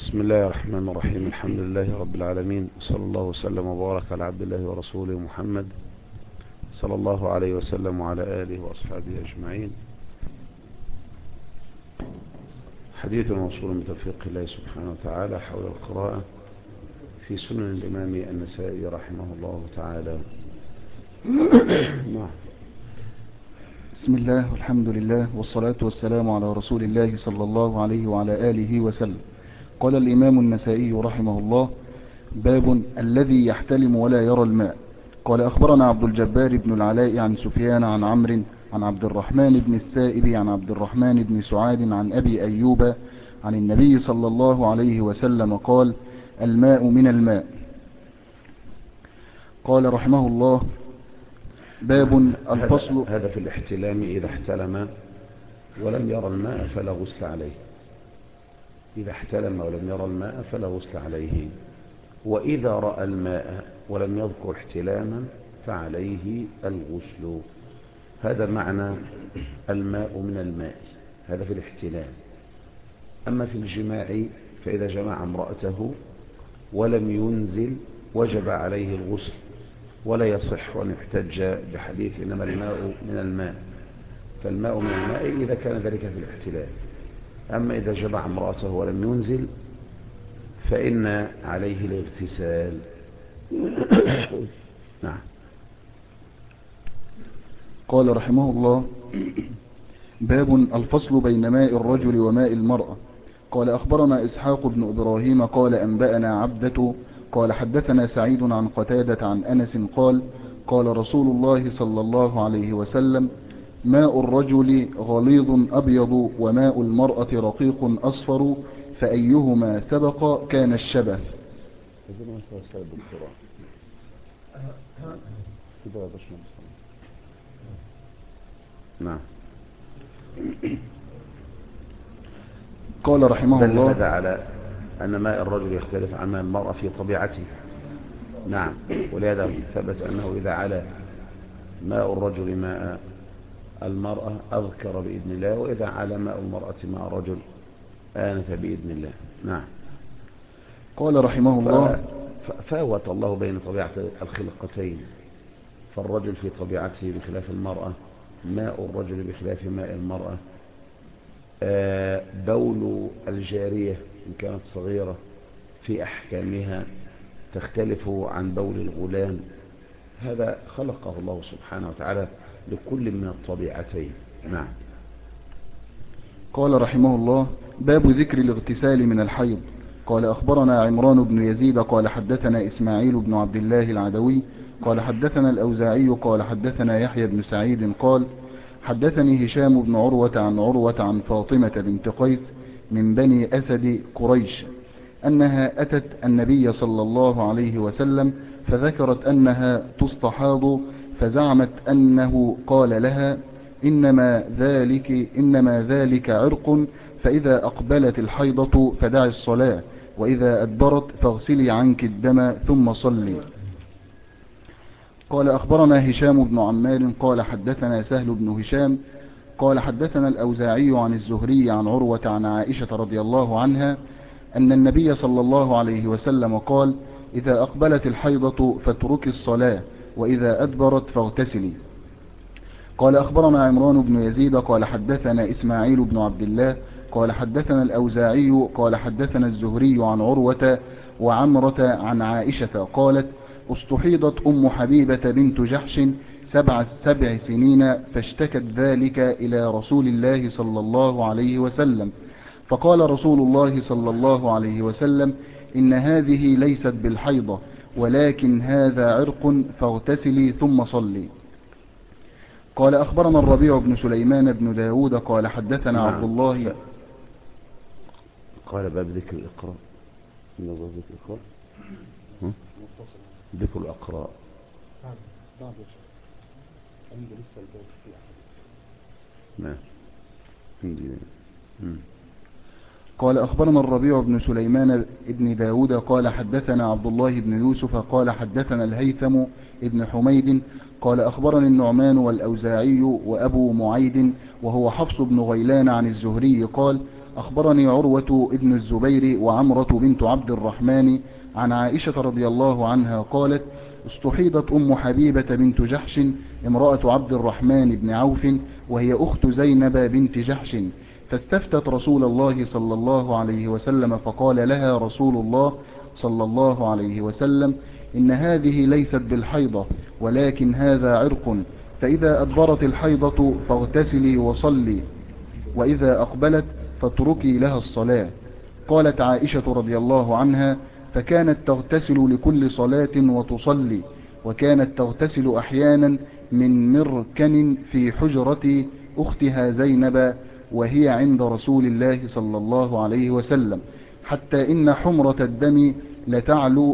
بسم الله الرحمن الرحيم. الحمد لله رب العالمين، صلى الله وسلم وبارك على عبد الله ورسوله محمد صلى الله عليه وسلم وعلى آله وأصحابه أجمعين. حديث موصول من توفيق الله سبحانه وتعالى حول القراءة في سنن الإمام النسائي رحمه الله تعالى. بسم الله والحمد لله والصلاة والسلام على رسول الله صلى الله عليه وعلى آله وسلم. قال الإمام النسائي رحمه الله: باب الذي يحتلم ولا يرى الماء. قال أخبرنا عبد الجبار بن العلاء عن سفيان عن عمرو عن عبد الرحمن بن السائب عن عبد الرحمن بن سعاد عن أبي أيوب عن النبي صلى الله عليه وسلم قال: الماء من الماء. قال رحمه الله: باب الفصل. هذا في الاحتلام، إذا احتلم ولم يرى الماء فلا غسل عليه. إذا احتلم ولم يرى الماء فلا غسل عليه، وإذا رأى الماء ولم يذكر احتلاما فعليه الغسل. هذا معنى الماء من الماء، هذا في الاحتلام. أما في الجماع فإذا جمع امرأته ولم ينزل وجب عليه الغسل، ولا يصح أن يحتج بحديث إنما الماء من الماء، فالماء من الماء إذا كان ذلك في الاحتلال. أما إذا جمع امرأته ولم ينزل فإن عليه الاغتسال. نعم. قال رحمه الله: باب الفصل بين ماء الرجل وماء المرأة. قال أخبرنا إسحاق بن إبراهيم قال أنبأنا عبدة قال حدثنا سعيد عن قتادة عن أنس قال: قال رسول الله صلى الله عليه وسلم: ماء الرجل غليظ أبيض وماء المرأة رقيق أصفر، فأيهما سبق كان الشبه. نعم. قال رحمه الله: دل على أن ماء الرجل يختلف عن ماء المرأة في طبيعته. نعم. ولهذا ثبت أنه إذا علا ماء الرجل ماء المرأة أذكر بإذن الله، وإذا علا ماء المرأة ماء الرجل آنف بإذن الله. نعم. قال رحمه الله: فاوت الله بين طبيعة الخلقتين، فالرجل في طبيعته بخلاف المرأة، ماء الرجل بخلاف ماء المرأة، بول الجارية إن كانت صغيرة في أحكامها تختلف عن بول الغلام. هذا خلقه الله سبحانه وتعالى لكل من الطبيعتين. نعم. قال رحمه الله: باب ذكر الاغتسال من الحيض. قال أخبرنا عمران بن يزيد قال حدثنا إسماعيل بن عبد الله العدوي قال حدثنا الأوزاعي قال حدثنا يحيى بن سعيد قال: حدثني هشام بن عروة عن فاطمة بنت قيس من بني أسد قريش أنها أتت النبي صلى الله عليه وسلم فذكرت أنها تستحاض، فزعمت أنه قال لها: إنما ذلك عرق، فإذا أقبلت الحيضة فدعي الصلاة، وإذا أدبرت فاغسلي عنك الدم ثم صلي. قال أخبرنا هشام بن عمار قال حدثنا سهل بن هشام قال حدثنا الأوزاعي عن الزهري عن عروة عن عائشة رضي الله عنها أن النبي صلى الله عليه وسلم قال: إذا أقبلت الحيضة فاتركي الصلاة، وإذا أدبرت فاغتسلي. قال أخبرنا عمران بن يزيد قال حدثنا إسماعيل بن عبد الله قال حدثنا الأوزاعي قال حدثنا الزهري عن عروة وعمرة عن عائشة قالت: استحيضت أم حبيبة بنت جحش سبع سنين، فاشتكت ذلك إلى رسول الله صلى الله عليه وسلم، فقال رسول الله صلى الله عليه وسلم: إن هذه ليست بالحيضة، ولكن هذا عرق، فاغتسلي ثم صلي. قال أخبرنا الربيع بن سليمان بن داود قال حدثنا عبد الله. قال باب ذكر الإقراء. ذكر الأقراء. نعم. قال أخبرنا الربيع بن سليمان بن داود قال حدثنا عبد الله بن يوسف قال حدثنا الهيثم بن حميد قال أخبرني النعمان والأوزاعي وأبو معيد وهو حفص بن غيلان عن الزهري قال: أخبرني عروة ابن الزبير وعمرة بنت عبد الرحمن عن عائشة رضي الله عنها قالت استحيضت أم حبيبة بنت جحش امرأة عبد الرحمن بن عوف وهي أخت زينب بنت جحش، فاستفتت رسول الله صلى الله عليه وسلم فقال لها رسول الله صلى الله عليه وسلم إن هذه ليست بالحيضة ولكن هذا عرق، فإذا أدبرت الحيضة فاغتسلي وصلي، وإذا أقبلت فاتركي لها الصلاة. قالت عائشة رضي الله عنها فكانت تغتسل لكل صلاة وتصلي، وكانت تغتسل أحيانا من مركن في حجرة أختها زينب وهي عند رسول الله صلى الله عليه وسلم، حتى إن حمرة الدم لتعلو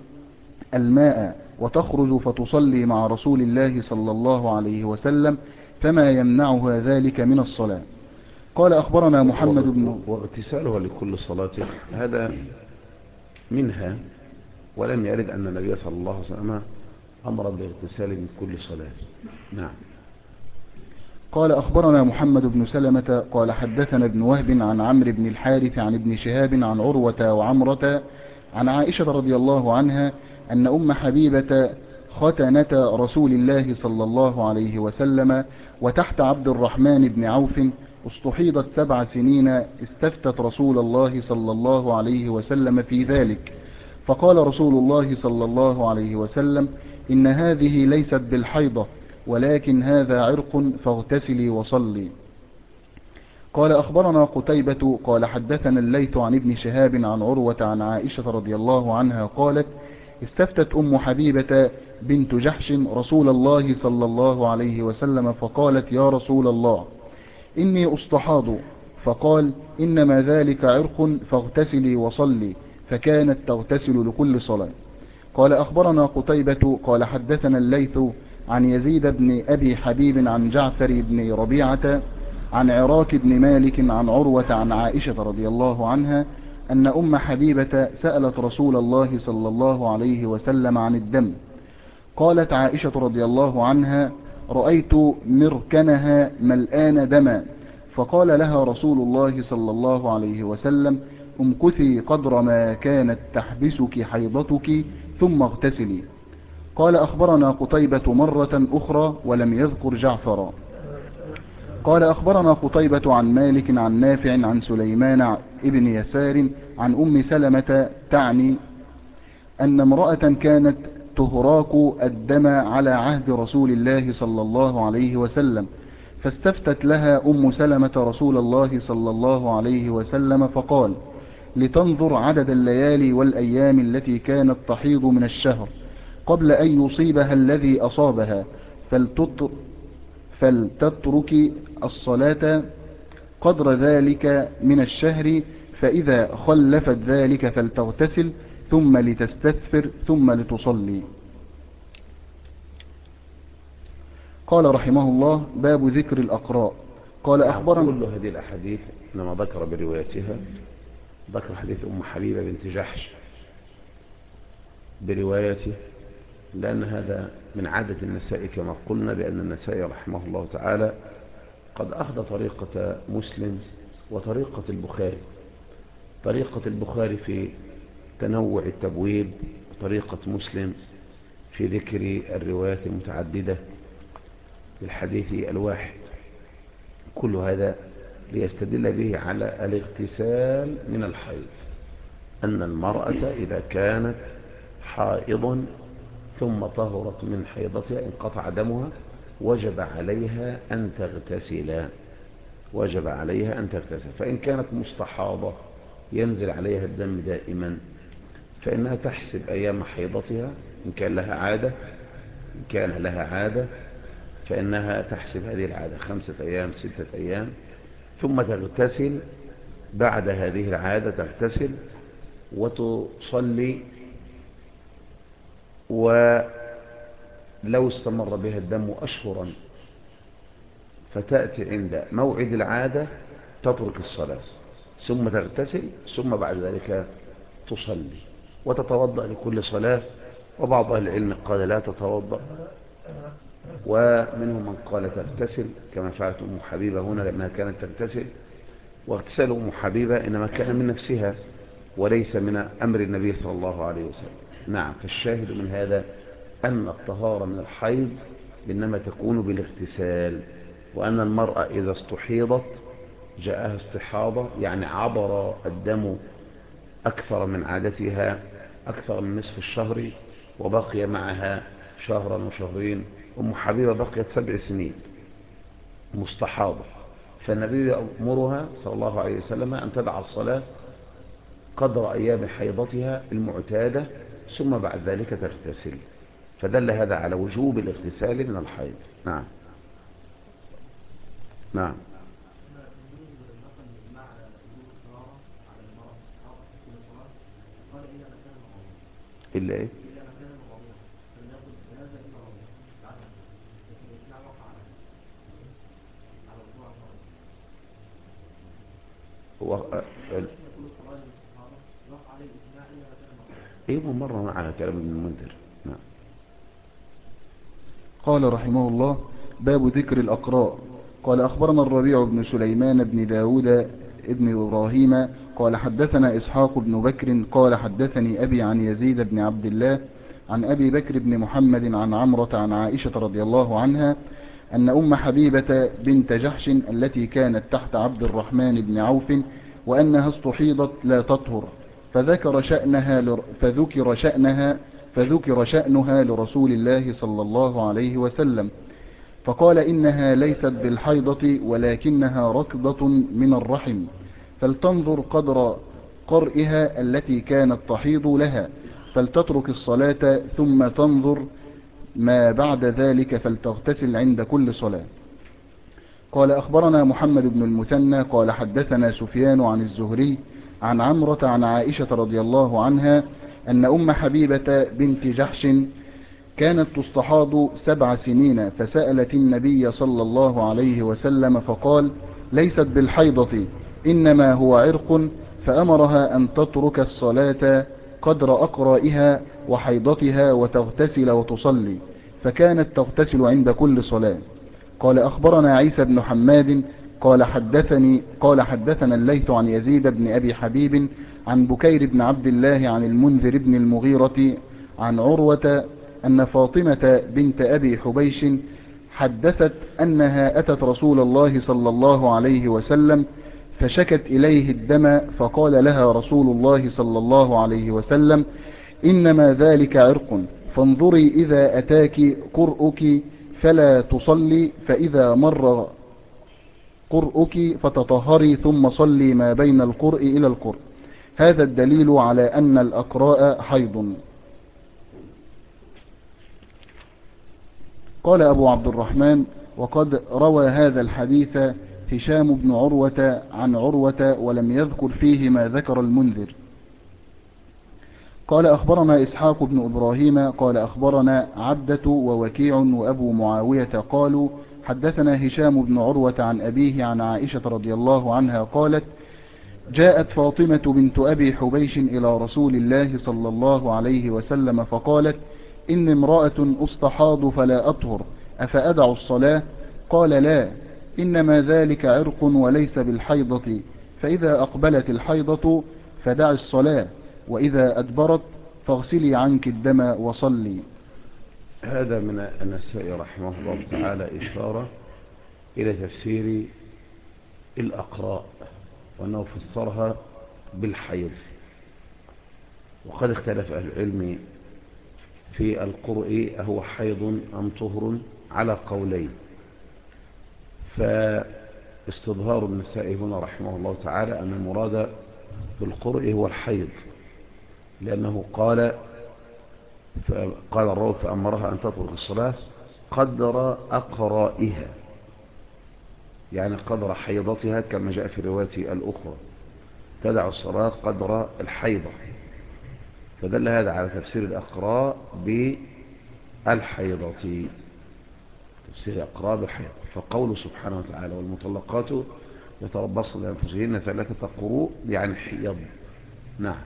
الماء وتخرج فتصلي مع رسول الله صلى الله عليه وسلم، فما يمنعها ذلك من الصلاة. قال أخبرنا محمد بن واغتسالها لكل صلاة هذا منها، ولم يرد أن النبي صلى الله عليه وسلم أمر باغتسال من كل صلاة. نعم. قال أخبرنا محمد بن سلمة قال حدثنا ابن وهب عن عمرو بن الحارث عن ابن شهاب عن عروة وعمرة عن عائشة رضي الله عنها أن أم حبيبة ختنة رسول الله صلى الله عليه وسلم وتحت عبد الرحمن بن عوف استحيضت 7 سنين، استفتت رسول الله صلى الله عليه وسلم في ذلك، فقال رسول الله صلى الله عليه وسلم إن هذه ليست بالحيضة ولكن هذا عرق فاغتسلي وصلي. قال أخبرنا قتيبة قال حدثنا الليث عن ابن شهاب عن عروة عن عائشة رضي الله عنها قالت استفتت أم حبيبة بنت جحش رسول الله صلى الله عليه وسلم فقالت يا رسول الله إني أستحاض، فقال إنما ذلك عرق فاغتسلي وصلي، فكانت تغتسل لكل صلاة. قال أخبرنا قتيبة قال حدثنا الليث عن يزيد بن أبي حبيب عن جعفر بن ربيعة عن عراك بن مالك عن عروة عن عائشة رضي الله عنها أن أم حبيبة سألت رسول الله صلى الله عليه وسلم عن الدم. قالت عائشة رضي الله عنها رأيت مركنها ملآن دما، فقال لها رسول الله صلى الله عليه وسلم امكثي قدر ما كانت تحبسك حيضتك ثم اغتسلي. قال أخبرنا قتيبة مرة أخرى ولم يذكر جعفر. قال أخبرنا قتيبة عن مالك عن نافع عن سليمان ابن يسار عن أم سلمة تعني أن امرأة كانت تهراك الدم على عهد رسول الله صلى الله عليه وسلم، فاستفتت لها أم سلمة رسول الله صلى الله عليه وسلم فقال لتنظر عدد الليالي والأيام التي كانت تحيض من الشهر قبل أن يصيبها الذي أصابها، فلتترك الصلاة قدر ذلك من الشهر، فإذا خلفت ذلك فلتغتسل ثم لتستثفر ثم لتصلي. قال رحمه الله باب ذكر الأقراء. قال أخبرنا كل هذه الأحاديث لما ذكر بروايتها ذكر حديث أم حبيبة بنت جحش بروايته، لأن هذا من عادة النساء كما قلنا، لأن النساء رحمه الله تعالى قد أخذ طريقة مسلم وطريقة البخاري، طريقة البخاري في تنوع التبويب، وطريقة مسلم في ذكر الروايات المتعددة للحديث الواحد، كل هذا ليستدل به على الاغتسال من الحيض، أن المرأة إذا كانت حائضا ثم طهرت من حيضتها انقطع دمها وجب عليها أن تغتسل، وجب عليها أن تغتسل. فإن كانت مستحاضة ينزل عليها الدم دائما فإنها تحسب أيام حيضتها، إن كان لها عادة فإنها تحسب هذه العادة 5 أيام 6 أيام، ثم تغتسل بعد هذه العادة، تغتسل وتصلي، ولو استمر بها الدم أشهرا فتأتي عند موعد العادة تترك الصلاة ثم تغتسل، ثم بعد ذلك تصلي وتتوضأ لكل صلاة. وبعض أهل العلم قال لا تتوضأ، ومنهم من قال تغتسل كما فعلت أم حبيبة هنا لأنها كانت تغتسل واغتسال أم حبيبة إنما كان من نفسها وليس من أمر النبي صلى الله عليه وسلم. نعم. فالشاهد من هذا أن الطهارة من الحيض إنما تكون بالاغتسال، وأن المرأة إذا استحيضت جاءها استحاضة يعني عبر الدم أكثر من عادتها، أكثر من نصف الشهر، وبقي معها شهرا وشهرين. أم حبيبة بقيت 7 سنين مستحاضة، فالنبي يأمرها صلى الله عليه وسلم أن تدع الصلاة قدر أيام حيضتها المعتادة، ثم بعد ذلك تغتسل. فدل هذا على وجوب الاغتسال من الحيض. نعم. نعم. إلا إيه؟ هو إيه مرة معنا كلام ابن المنذر. نعم. قال رحمه الله: باب ذكر الأقراء. قال أخبرنا الربيع بن سليمان بن داود ابن إبراهيم قال حدثنا إسحاق بن بكر قال حدثني أبي عن يزيد بن عبد الله عن أبي بكر بن محمد عن عمرة عن عائشة رضي الله عنها أن أم حبيبة بنت جحش التي كانت تحت عبد الرحمن بن عوف وأنها استحيضت لا تطهر، فذكر شأنها لرسول الله صلى الله عليه وسلم، فقال إنها ليست بالحيضة ولكنها ركضة من الرحم، فلتنظر قدر قرئها التي كانت تحيض لها، فلتترك الصلاة ثم تنظر ما بعد ذلك فلتغتسل عند كل صلاة. قال أخبرنا محمد بن المثنى قال حدثنا سفيان عن الزهري عن عمرة عن عائشة رضي الله عنها أن أم حبيبة بنت جحش كانت تستحاض 7 سنين، فسألت النبي صلى الله عليه وسلم فقال: ليست بالحيضة إنما هو عرق، فأمرها أن تترك الصلاة قدر أقرائها وحيضتها وتغتسل وتصلي، فكانت تغتسل عند كل صلاة. قال أخبرنا عيسى بن حماد قال حدثنا الليث عن يزيد بن أبي حبيب عن بكير بن عبد الله عن المنذر بن المغيرة عن عروة أن فاطمة بنت أبي حبيش حدثت أنها أتت رسول الله صلى الله عليه وسلم فشكت إليه الدم، فقال لها رسول الله صلى الله عليه وسلم: إنما ذلك عرق، فانظري إذا أتاك قرؤك فلا تصلي، فإذا مر قرؤك فتطهري ثم صلي ما بين القرء إلى القرء. هذا الدليل على أن الأقراء حيض. قال أبو عبد الرحمن: وقد روى هذا الحديث هشام بن عروة عن عروة ولم يذكر فيه ما ذكر المنذر. قال أخبرنا إسحاق بن إبراهيم قال أخبرنا عبدة ووكيع وأبو معاوية قالوا حدثنا هشام بن عروة عن أبيه عن عائشة رضي الله عنها قالت: جاءت فاطمة بنت أبي حبيش إلى رسول الله صلى الله عليه وسلم فقالت: إن امرأة أستحاض فلا أطهر، أفأدع الصلاة؟ قال: لا، إنما ذلك عرق وليس بالحيضة، فإذا أقبلت الحيضة فدع الصلاة، وإذا أدبرت فاغسلي عنك الدم وصلي. هذا من النسائي رحمه الله تعالى إشارة إلى تفسير الأقراء، وأنه فسرها بالحيض. وقد اختلف أهل العلم في القرء أهو حيض أم طهر على قولين، فاستظهار النسائي هنا رحمه الله تعالى أن المراد بالقرء هو الحيض، لأنه قال الراوي فأمرها أن تترك الصلاة قدر أقرائها، يعني قدر حيضتها كما جاء في الرواية الأخرى تدع الصلاة قدر الحيضة، فدل هذا على تفسير الأقراء بالحيضة، تفسير الأقراء بالحيضة. فقوله سبحانه وتعالى: والمطلقات يتربصن بأنفسهن 3 قروء، يعني حيض. نعم.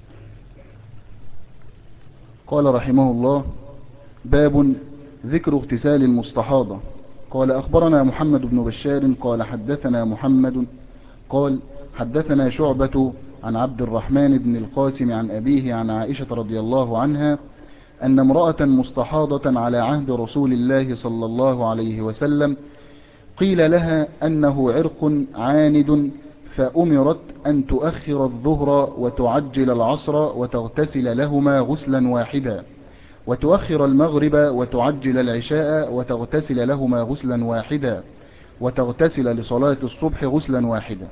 قال رحمه الله: باب ذكر اغتسال المستحاضة. قال أخبرنا محمد بن بشار قال حدثنا محمد قال حدثنا شعبة عن عبد الرحمن بن القاسم عن أبيه عن عائشة رضي الله عنها أن امرأة مستحاضة على عهد رسول الله صلى الله عليه وسلم قيل لها أنه عرق عاند فأمرت أن تؤخر الظهر وتعجل العصر وتغتسل لهما غسلا واحدا، وتؤخر المغرب وتعجل العشاء وتغتسل لهما غسلا واحدا، وتغتسل لصلاة الصبح غسلا واحدا.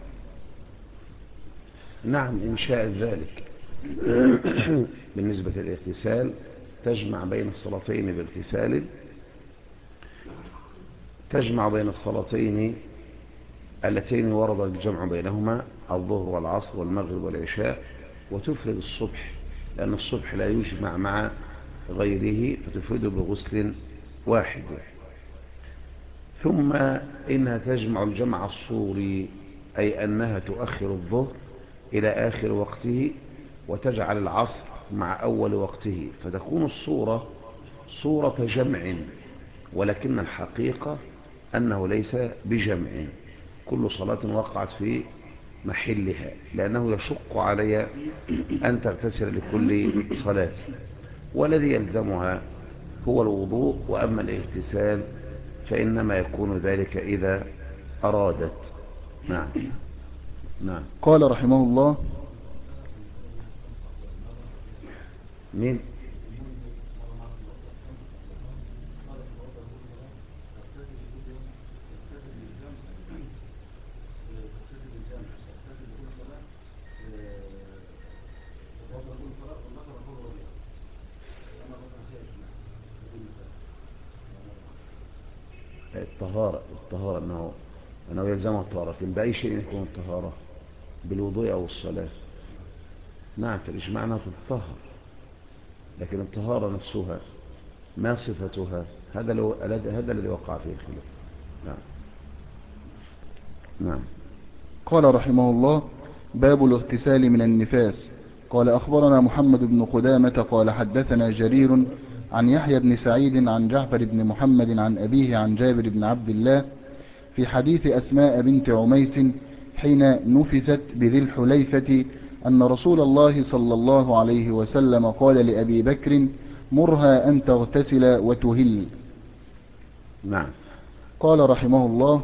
نعم إن شاء ذلك. بالنسبة للاغتسال تجمع بين الصلاتين باغتسال، تجمع بين الصلاتين اللتين ورد الجمع بينهما الظهر والعصر والمغرب والعشاء، وتفرد الصبح لأن الصبح لا يجمع مع غيره فتفرده بغسل واحد. ثم إنها تجمع الجمع الصوري، أي أنها تؤخر الظهر إلى آخر وقته وتجعل العصر مع أول وقته، فتكون الصورة صورة جمع، ولكن الحقيقة أنه ليس بجمع، كل صلاة وقعت في محلها، لأنه يشق علي أن تغتسل لكل صلاة، والذي يلزمها هو الوضوء، وأما الاغتسال فإنما يكون ذلك إذا أرادت. نعم. نعم. قال رحمه الله مين؟ الطهارة أنه يلزمها الطهارة، لكن بأي شيء يكون الطهارة؟ بالوضوء أو الصلاة. نعم فالإجماع أنها تتطهر، لكن الطهارة نفسها ما صفتها؟ هذا الذي وقع فيه الخلاف. نعم. نعم. قال رحمه الله باب الاغتسال من النفاس. قال أخبرنا محمد بن قدامة قال حدثنا جرير عن يحيى بن سعيد عن جعفر بن محمد عن أبيه عن جابر بن عبد الله في حديث أسماء بنت عميس حين نفست بذي الحليفة أن رسول الله صلى الله عليه وسلم قال لأبي بكر مرها أن تغتسل وتهل. نعم. قال رحمه الله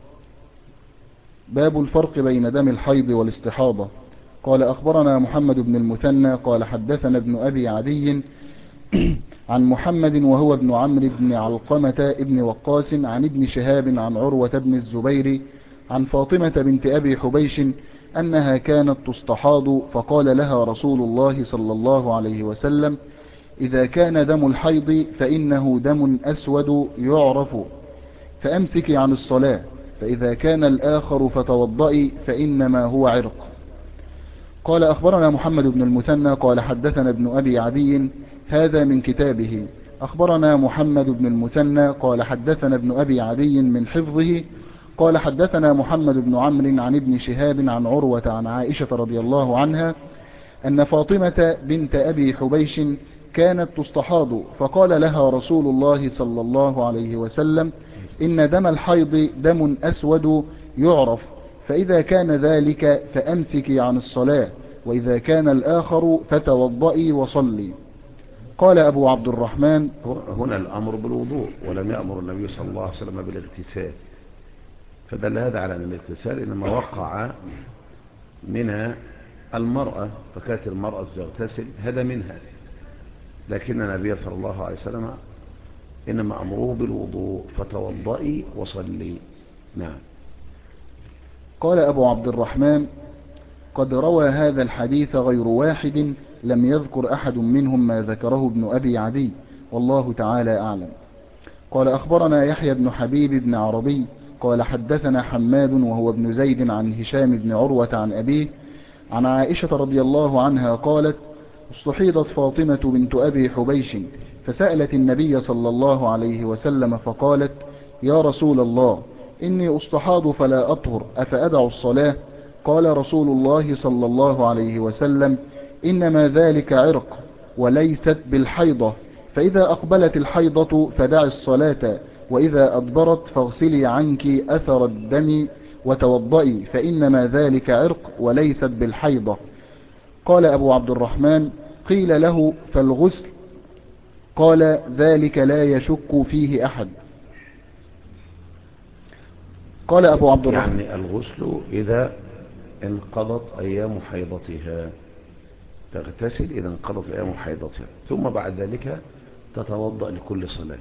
باب الفرق بين دم الحيض والاستحاضة. قال أخبرنا محمد بن المثنى قال حدثنا ابن أبي عدي عن محمد وهو ابن عمرو بن علقمة ابن وقاص عن ابن شهاب عن عروة بن الزبير عن فاطمة بنت أبي حبيش أنها كانت تستحاض فقال لها رسول الله صلى الله عليه وسلم إذا كان دم الحيض فإنه دم أسود يعرف فأمسك عن الصلاة، فإذا كان الآخر فتوضئي فإنما هو عرق. قال أخبرنا محمد بن المثنى قال حدثنا ابن أبي عدي هذا من كتابه. أخبرنا محمد بن المثنى قال حدثنا ابن أبي عدي من حفظه قال حدثنا محمد بن عمرو عن ابن شهاب عن عروة عن عائشة رضي الله عنها أن فاطمة بنت أبي حبيش كانت تستحاض فقال لها رسول الله صلى الله عليه وسلم إن دم الحيض دم أسود يعرف، فإذا كان ذلك فأمسكي عن الصلاة، وإذا كان الآخر فتوضئي وصلي. قال أبو عبد الرحمن هنا الأمر بالوضوء ولم يأمر النبي صلى الله عليه وسلم بالاغتسال، فدل هذا على أن الاغتسال إنما وقع منها المرأة، فكانت المرأة تغتسل هذا منها، لكن النبي صلى الله عليه وسلم إنما أمره بالوضوء فتوضئي وصلي. نعم. قال أبو عبد الرحمن قد روى هذا الحديث غير واحد لم يذكر أحد منهم ما ذكره ابن أبي عدي والله تعالى أعلم. قال أخبرنا يحيى بن حبيب بن عربي قال حدثنا حماد وهو ابن زيد عن هشام بن عروة عن أبيه عن عائشة رضي الله عنها قالت استحيضت فاطمة بنت أبي حبيش فسألت النبي صلى الله عليه وسلم فقالت يا رسول الله إني أستحاض فلا أطهر أفأدع الصلاة؟ قال رسول الله صلى الله عليه وسلم إنما ذلك عرق وليست بالحيضة، فإذا أقبلت الحيضة فدع الصلاة، وإذا أدبرت فاغسلي عنك أثر الدم وتوضئي فإنما ذلك عرق وليست بالحيضة. قال أبو عبد الرحمن: قيل له: فالغسل؟ قال: ذلك لا يشك فيه أحد. قال أبو عبد الرحمن: يعني الغسل إذا انقضت أيام حيضتها، تغتسل إذا انقضت أيام حيضتها، ثم بعد ذلك تتوضأ لكل صلاة.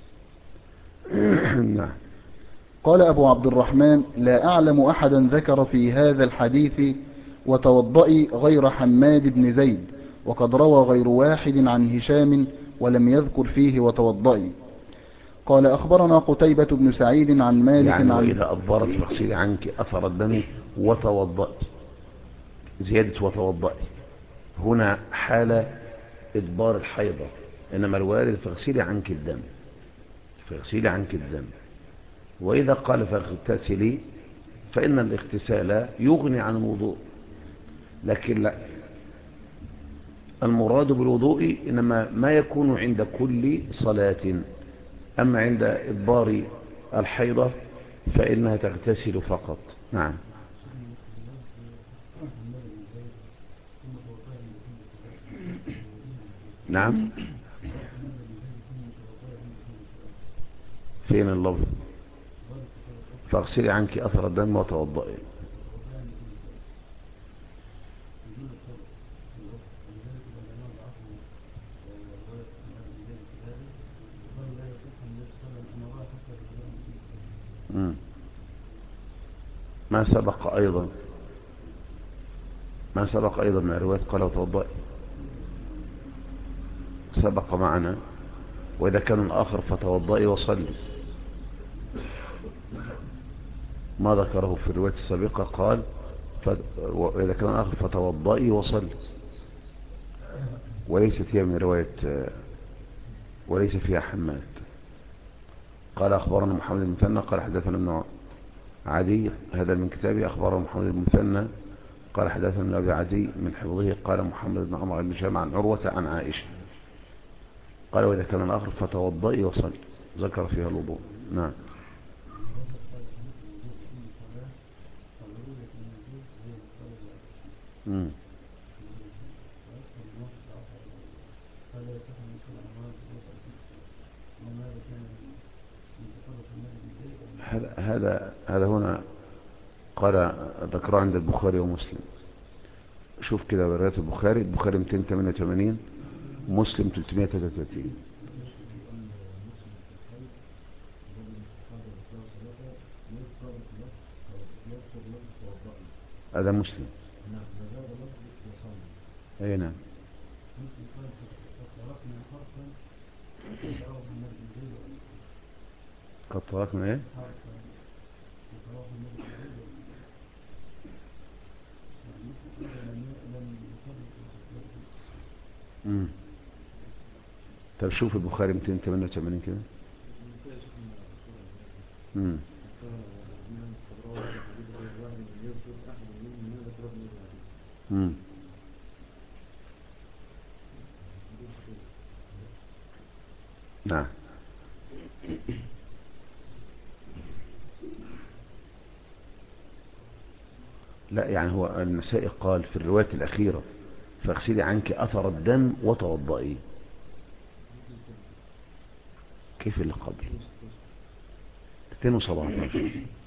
نعم. قال أبو عبد الرحمن: لا أعلم أحدا ذكر في هذا الحديث وتوضئي غير حماد بن زيد، وقد روى غير واحد عن هشام ولم يذكر فيه وتوضئي. قال: أخبرنا قتيبة بن سعيد عن مالك يعني عن وإذا أدبرت فاغسلي عنك أثر الدم وتوضأت، زيادة وتوضأي هنا حال إدبار الحيضة، إنما الوارد فاغسلي عنك الدم، فاغسلي عنك الدم. وإذا قال فاغتسلي فإن الاغتسال يغني عن الوضوء، لكن لا، المراد بالوضوء إنما ما يكون عند كل صلاة، أما عند إدبار الحيضة فإنها تغتسل فقط. نعم. نعم. فين اللفظ؟ فاغسلي عنك أثر الدم وتوضئي. ما سبق أيضا، ما سبق أيضا من الروايات قال وتوضئي، سبق معنا. وإذا كان الآخر فتوضئي وصلي، ما ذكره في الرواية السابقة قال وإذا كان الآخر فتوضئي وصلي، وليست هي من رواية، وليس فيها حماد. قال أخبرنا محمد بن مثنى قال حدثنا ابن عدي، هذا من كتابه. أخبرنا محمد بن مثنى قال حدثنا ابن أبي عدي من حفظه قال محمد بن عمر بن هشام عن عروة عن عائشة قال وإذا كان الآخر فتوضئي وصلي، ذكر فيها الوضوء. نعم. هذا هنا قال ذكره عند البخاري ومسلم. شوف كده روايات البخاري 288، مسلم 333. هذا مسلم. اي نعم. قد تركنا ايه؟ طب شوف البخاري 288 كده. نعم. لا يعني هو النسائي قال في الرواية الأخيرة فاغسلي عنك أثر الدم وتوضئي. كيف اللي قبل 217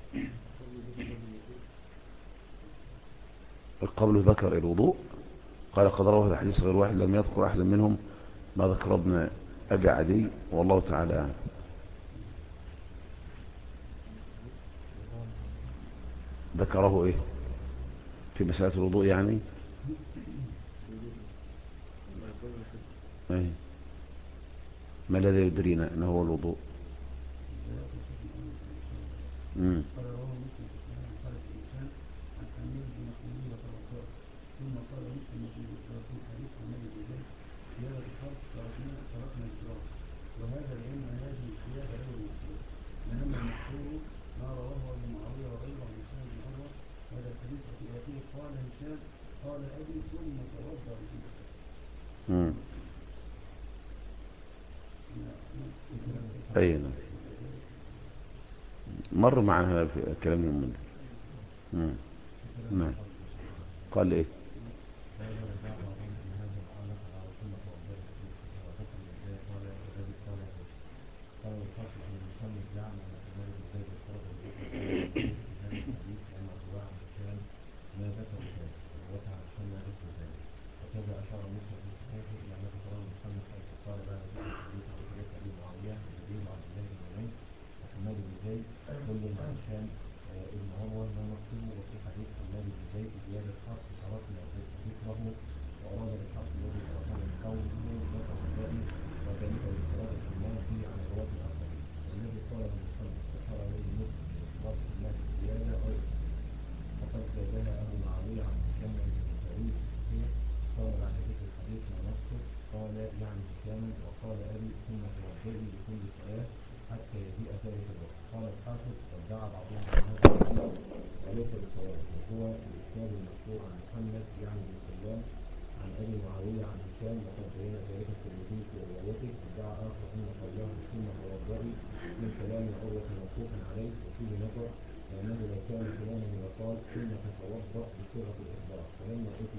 القبل ذكر الوضوء، قال قد روى الحديث غير واحد لم يذكر أحد منهم ما ذكر ابن أبي عدي والله تعالى عنه. ذكره ايه في مسألة الوضوء يعني؟ ايه ما الذي يدرينا انه هو الوضوء؟ وهذا العلم هذه الزيادة له المسلم، إنما المشهور ما رواه ابن معاوية وغيره عن هشام بن عروة هذا الحديث في الأخير قال هشام قال أبي ثم توضأ فيه. أين مر معنا هذا في كلام من مم. نعم. قال ايه؟ قال الحافظ أن المصنف زعم أن حماد بن زيد الفرد في هذا الحديث لأن الرواة عن هشام ما ذكروا ذلك والرواة عن هشام ما ذكروا ذلك وكذا أشار مسلم في صحيحه إلى أنه ترى المصنف حيث قال بعد ذكر الحديث عن طريق أبي معاوية الزبير وعبد الله بن عمير وحماد بن زيد كل عن هشام ابن عروة ما نصه وفي حديث حماد بن زيد زيادة حرف تركنا ذكره وأراد بالحرف الذي تركه القول ذكر الباقي وذلك لاضطراب حماد فيه عن الرواة الآخرين والذي قاله المصنف أشار إليه مسلم باعتبار حماد الزيادة غير فقد زادها أبو معاوية عن هشام بن البخاري في الصحيح قال بعد ذكر الحديث ما نصه قال يعني هشاما وقال أبي ثم توضئي لكل صلاة حتى يجيء ذلك الوقت قال الحافظ وادعى بعضهم عن هذا الحديث وليس بصواب وهو الإسناد المشهور عن محمد يعني بن سلام عن أبي معاوية عن هشام وقد بين ذلك الترمذي في روايته ادعى آخر أن قوله ثم توضئي من كلام عروة موقوفا عليه وفيه نظر لأنه لو كان كلامه لقال ثم تتوضأ بصيغة الإخبار فلما أتي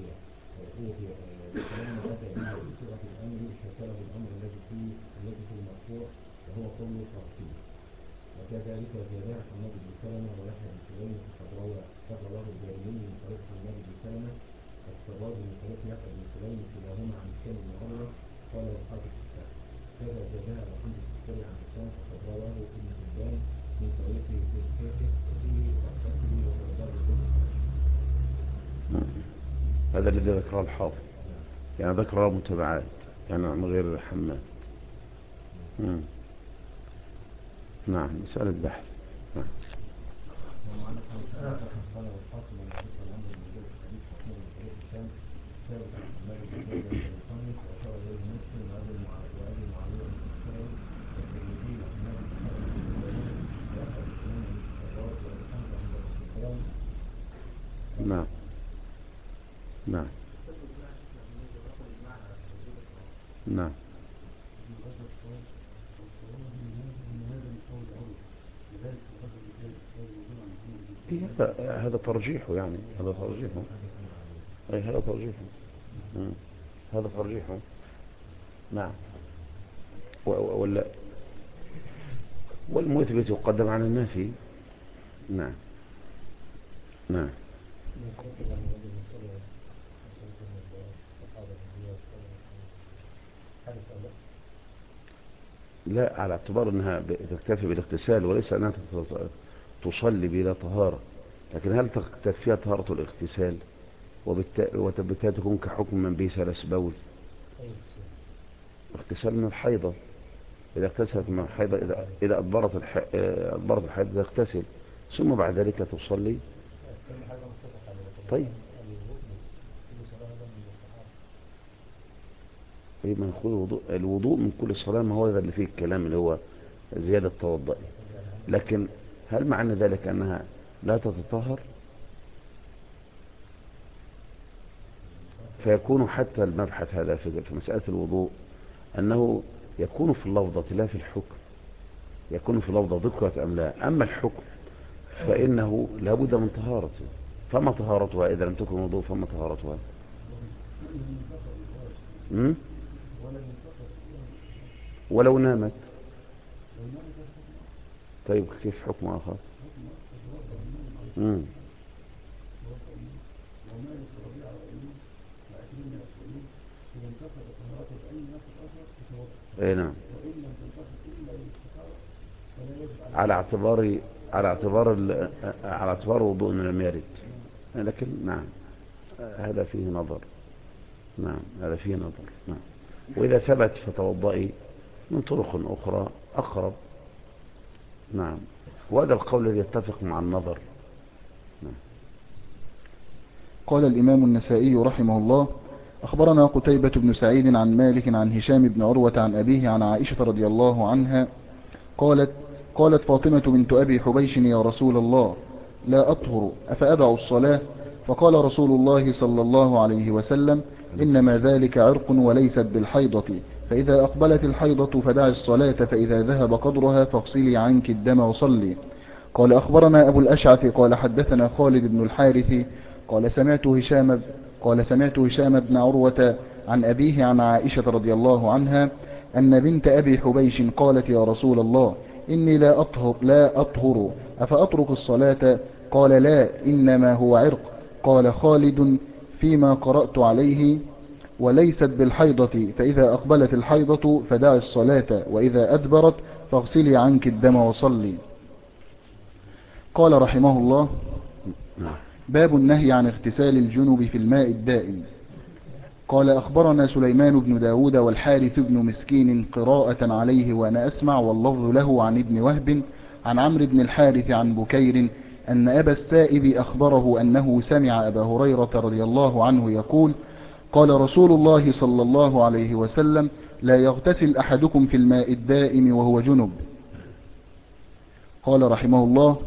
بصيغة الأمر شكله الأمر الذي في المرفوع وهو قول ترتيب وكذلك زادها حماد بن سلمة ويحيى بن سليم فقد رواه الدارمي من طريق حماد بن سلمة والسراج من طريق يحيى بن سليم كلاهما عن هشام بن عروة قال الحافظ في الشرح كذا زادها محمد بن سليم عن هشام فقد رواه ابن حبان من طريقه في صحيحه وفيه رحمته وإعداد الجزء. هذا الذي ذكره الحافظ يعني ذكر متابعات يعني من غير حماد. نعم مسألة بحث. نعم. نعم نعم نعم هذا ترجيحه يعني هذا ترجيحه أي هذا ترجيحه هذا ترجيحه. نعم والمثبت يقدم على النافي. نعم نعم لا على اعتبار انها تكتفي بالاغتسال وليس انها تصلي بلا طهارة لكن هل تكفيها طهارة الاغتسال وبالتالي تكون كحكم من به سلس بول اغتسال من الحيضة إذا اغتسلت من الحيضة إذا أدبرت الحيضة تغتسل ثم بعد ذلك تصلي. طيب من يخوض الوضوء من كل صلاة ما هو هذا اللي فيه الكلام اللي هو زيادة توضئ لكن هل معنى ذلك أنها لا تتطهر فيكون حتى المبحث هذا في مسألة الوضوء أنه يكون في اللفظة لا في الحكم يكون في اللفظة ذكرت أم لا أما الحكم فإنه لابد من طهارته فما طهارتها إذا لم تكن وضوء فما طهارتها ولو نامت. طيب كيف حكم آخر اي نعم على اعتبار وضوء لم يرد لكن نعم هذا فيه نظر. نعم هذا فيه نظر. نعم وإذا ثبت فتوضئي من طرق أخرى أقرب. نعم وهذا القول الذي يتفق مع النظر. نعم. قال الإمام النسائي رحمه الله أخبرنا قتيبة بن سعيد عن مالك عن هشام بن عروة عن أبيه عن عائشة رضي الله عنها قالت فاطمة بنت أبي حبيش يا رسول الله لا أطهر أفأدع الصلاة فقال رسول الله صلى الله عليه وسلم إنما ذلك عرق وليست بالحيضة فإذا أقبلت الحيضة فدع الصلاة فإذا ذهب قدرها فاغسلي عنك الدم وصلي. قال أخبرنا أبو الأشعث قال حدثنا خالد بن الحارث قال سمعت هشام بن عروة عن أبيه عن عائشة رضي الله عنها أن بنت أبي حبيش قالت يا رسول الله إني لا أطهر أفأترك الصلاة؟ قال لا إنما هو عرق. قال خالد فيما قرأت عليه وليست بالحيضة، فإذا أقبلت الحيضة فدع الصلاة، وإذا أدبرت فاغسلي عنك الدم وصلي. قال رحمه الله باب النهي عن اغتسال الجنب في الماء الدائم. قال أخبرنا سليمان بن داود والحارث بن مسكين قراءة عليه وأنا أسمع، واللفظ له عن ابن وهب عن عمرو بن الحارث عن بكير أن أبا السائب أخبره أنه سمع أبا هريرة رضي الله عنه يقول قال رسول الله صلى الله عليه وسلم لا يغتسل أحدكم في الماء الدائم وهو جنب. قال رحمه الله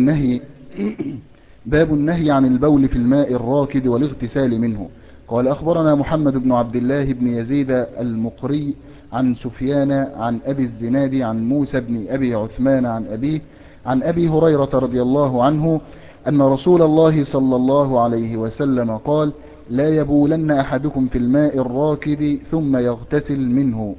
باب النهي عن البول في الماء الراكد والاغتسال منه. قال أخبرنا محمد بن عبد الله بن يزيد المقري عن سفيان عن أبي الزناد عن موسى بن أبي عثمان عن أبي هريرة رضي الله عنه أن رسول الله صلى الله عليه وسلم قال لا يبولن أحدكم في الماء الراكد ثم يغتسل منه.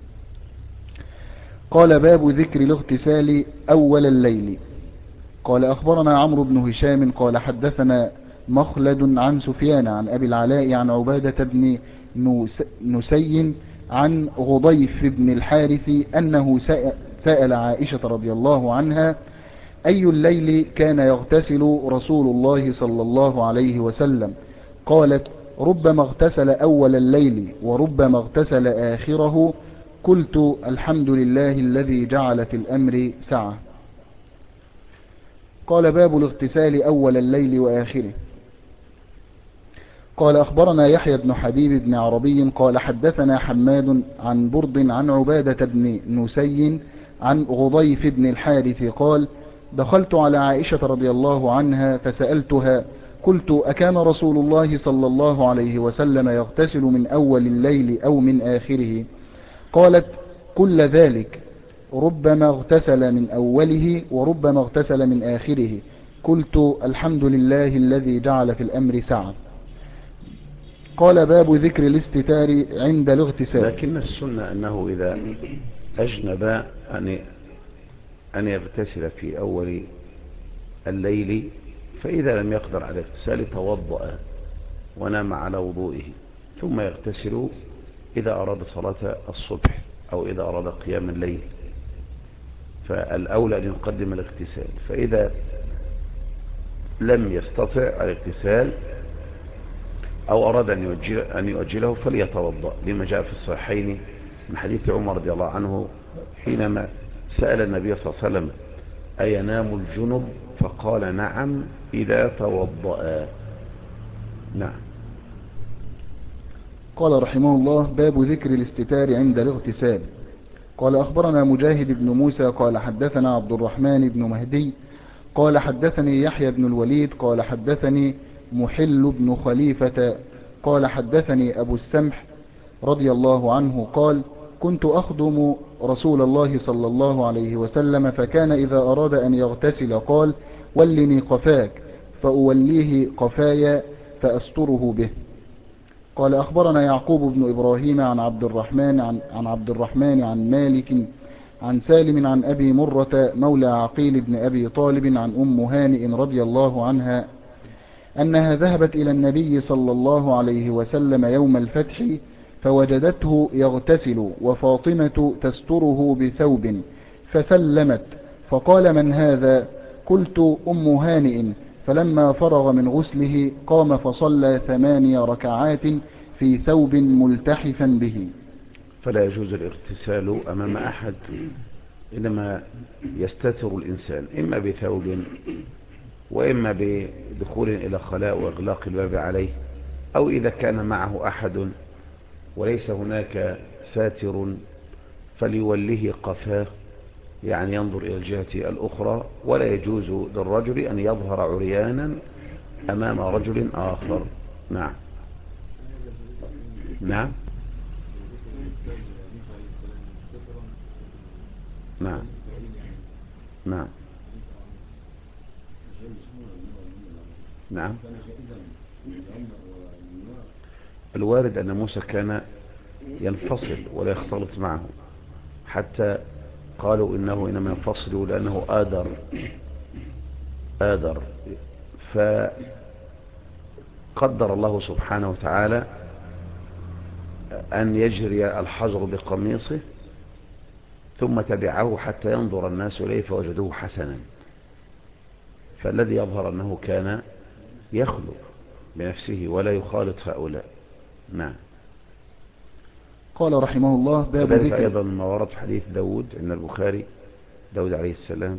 قال باب ذكر الاغتسال أول الليل. قال أخبرنا عمرو بن هشام قال حدثنا مخلد عن سفيان عن أبي العلاء عن عبادة بن نسي عن غضيف بن الحارث أنه سأل عائشة رضي الله عنها أي الليل كان يغتسل رسول الله صلى الله عليه وسلم؟ قالت ربما اغتسل أول الليل وربما اغتسل آخره. قلت الحمد لله الذي جعل في الأمر سعة. قال باب الاغتسال أول الليل وآخره. قال أخبرنا يحيى بن حبيب بن عربي قال حدثنا حماد عن برد عن عبادة بن نسي عن غضيف بن الحارث قال دخلت على عائشة رضي الله عنها فسألتها قلت أكان رسول الله صلى الله عليه وسلم يغتسل من أول الليل أو من آخره؟ قالت كل ذلك، ربما اغتسل من أوله وربما اغتسل من آخره. قلت الحمد لله الذي جعل في الأمر سعة. قال باب ذكر الاستتار عند الاغتسال. لكن السنة أنه إذا أجنب أن يغتسل في أول الليل، فإذا لم يقدر على الاغتسال توضأ ونام على وضوئه ثم يغتسل إذا أراد صلاة الصبح أو إذا أراد قيام الليل، فالأولى أن يقدم الاغتسال. فإذا لم يستطع الاغتسال أو أراد أن يؤجله فليتوضأ، لما جاء في الصحيحين من حديث عمر رضي الله عنه حينما سأل النبي صلى الله عليه وسلم أينام الجنب؟ فقال نعم إذا توضأ. نعم. قال رحمه الله باب ذكر الاستتار عند الاغتسال. قال أخبرنا مجاهد بن موسى قال حدثنا عبد الرحمن بن مهدي قال حدثني يحيى بن الوليد قال حدثني محل بن خليفة قال حدثني أبو السمح رضي الله عنه قال كنت أخدم رسول الله صلى الله عليه وسلم فكان إذا أراد أن يغتسل قال ولني قفاك، فأوليه قفايا فأستره به. قال أخبرنا يعقوب بن إبراهيم عن عبد الرحمن عن مالك عن سالم عن أبي مرة مولى عقيل بن أبي طالب عن أم هانئ رضي الله عنها أنها ذهبت إلى النبي صلى الله عليه وسلم يوم الفتح فوجدته يغتسل وفاطمة تستره بثوب فسلمت فقال من هذا؟ قلت أم هانئ. فلما فرغ من غسله قام فصلى 8 ركعات في ثوب ملتحفا به. فلا يجوز الاغتسال أمام أحد، إنما يستتر الإنسان إما بثوب وإما بدخول إلى خلاء وإغلاق الباب عليه، أو إذا كان معه أحد وليس هناك ساتر فليوله قفاه، يعني ينظر إلى الجهة الأخرى. ولا يجوز للرجل أن يظهر عريانا أمام رجل آخر. نعم. نعم. نعم. نعم. نعم. الوارد أن موسى كان ينفصل ولا يختلط معه، حتى قالوا إنه إنما ينفصل لأنه آدر. فقدر الله سبحانه وتعالى أن يجري الحجر بقميصه ثم تبعه حتى ينظر الناس إليه فوجدوه حسنا، فالذي يظهر أنه كان يخلو بنفسه ولا يخالط هؤلاء. نعم. قال رحمه الله باب كذلك ذكر. أيضا ما ورد في حديث داود عند البخاري، داود عليه السلام.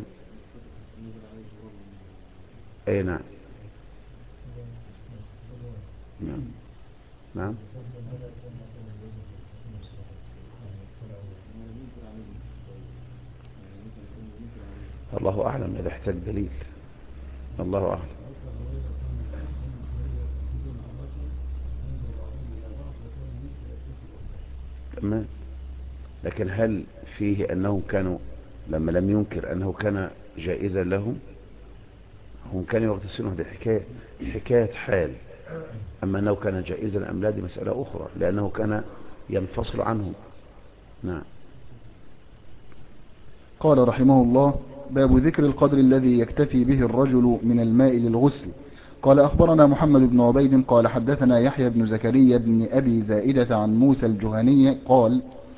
أي نعم. نعم. نعم. الله أعلم إذا احتاج دليل، الله أعلم. تمام. لكن هل فيه أنهم كانوا لما لم ينكر أنه كان جائزا لهم، هم كانوا يغتسلون، هذه حكاية حال. أما أنه كان جائزا أم لا دي مسألة أخرى، لأنه كان ينفصل عنهم. نعم. قال رحمه الله باب ذكر القدر الذي يكتفي به الرجل من الماء للغسل. قال أخبرنا محمد بن عبيد قال حدثنا يحيى بن زكريا بن أبي زائدة عن موسى الجهني قال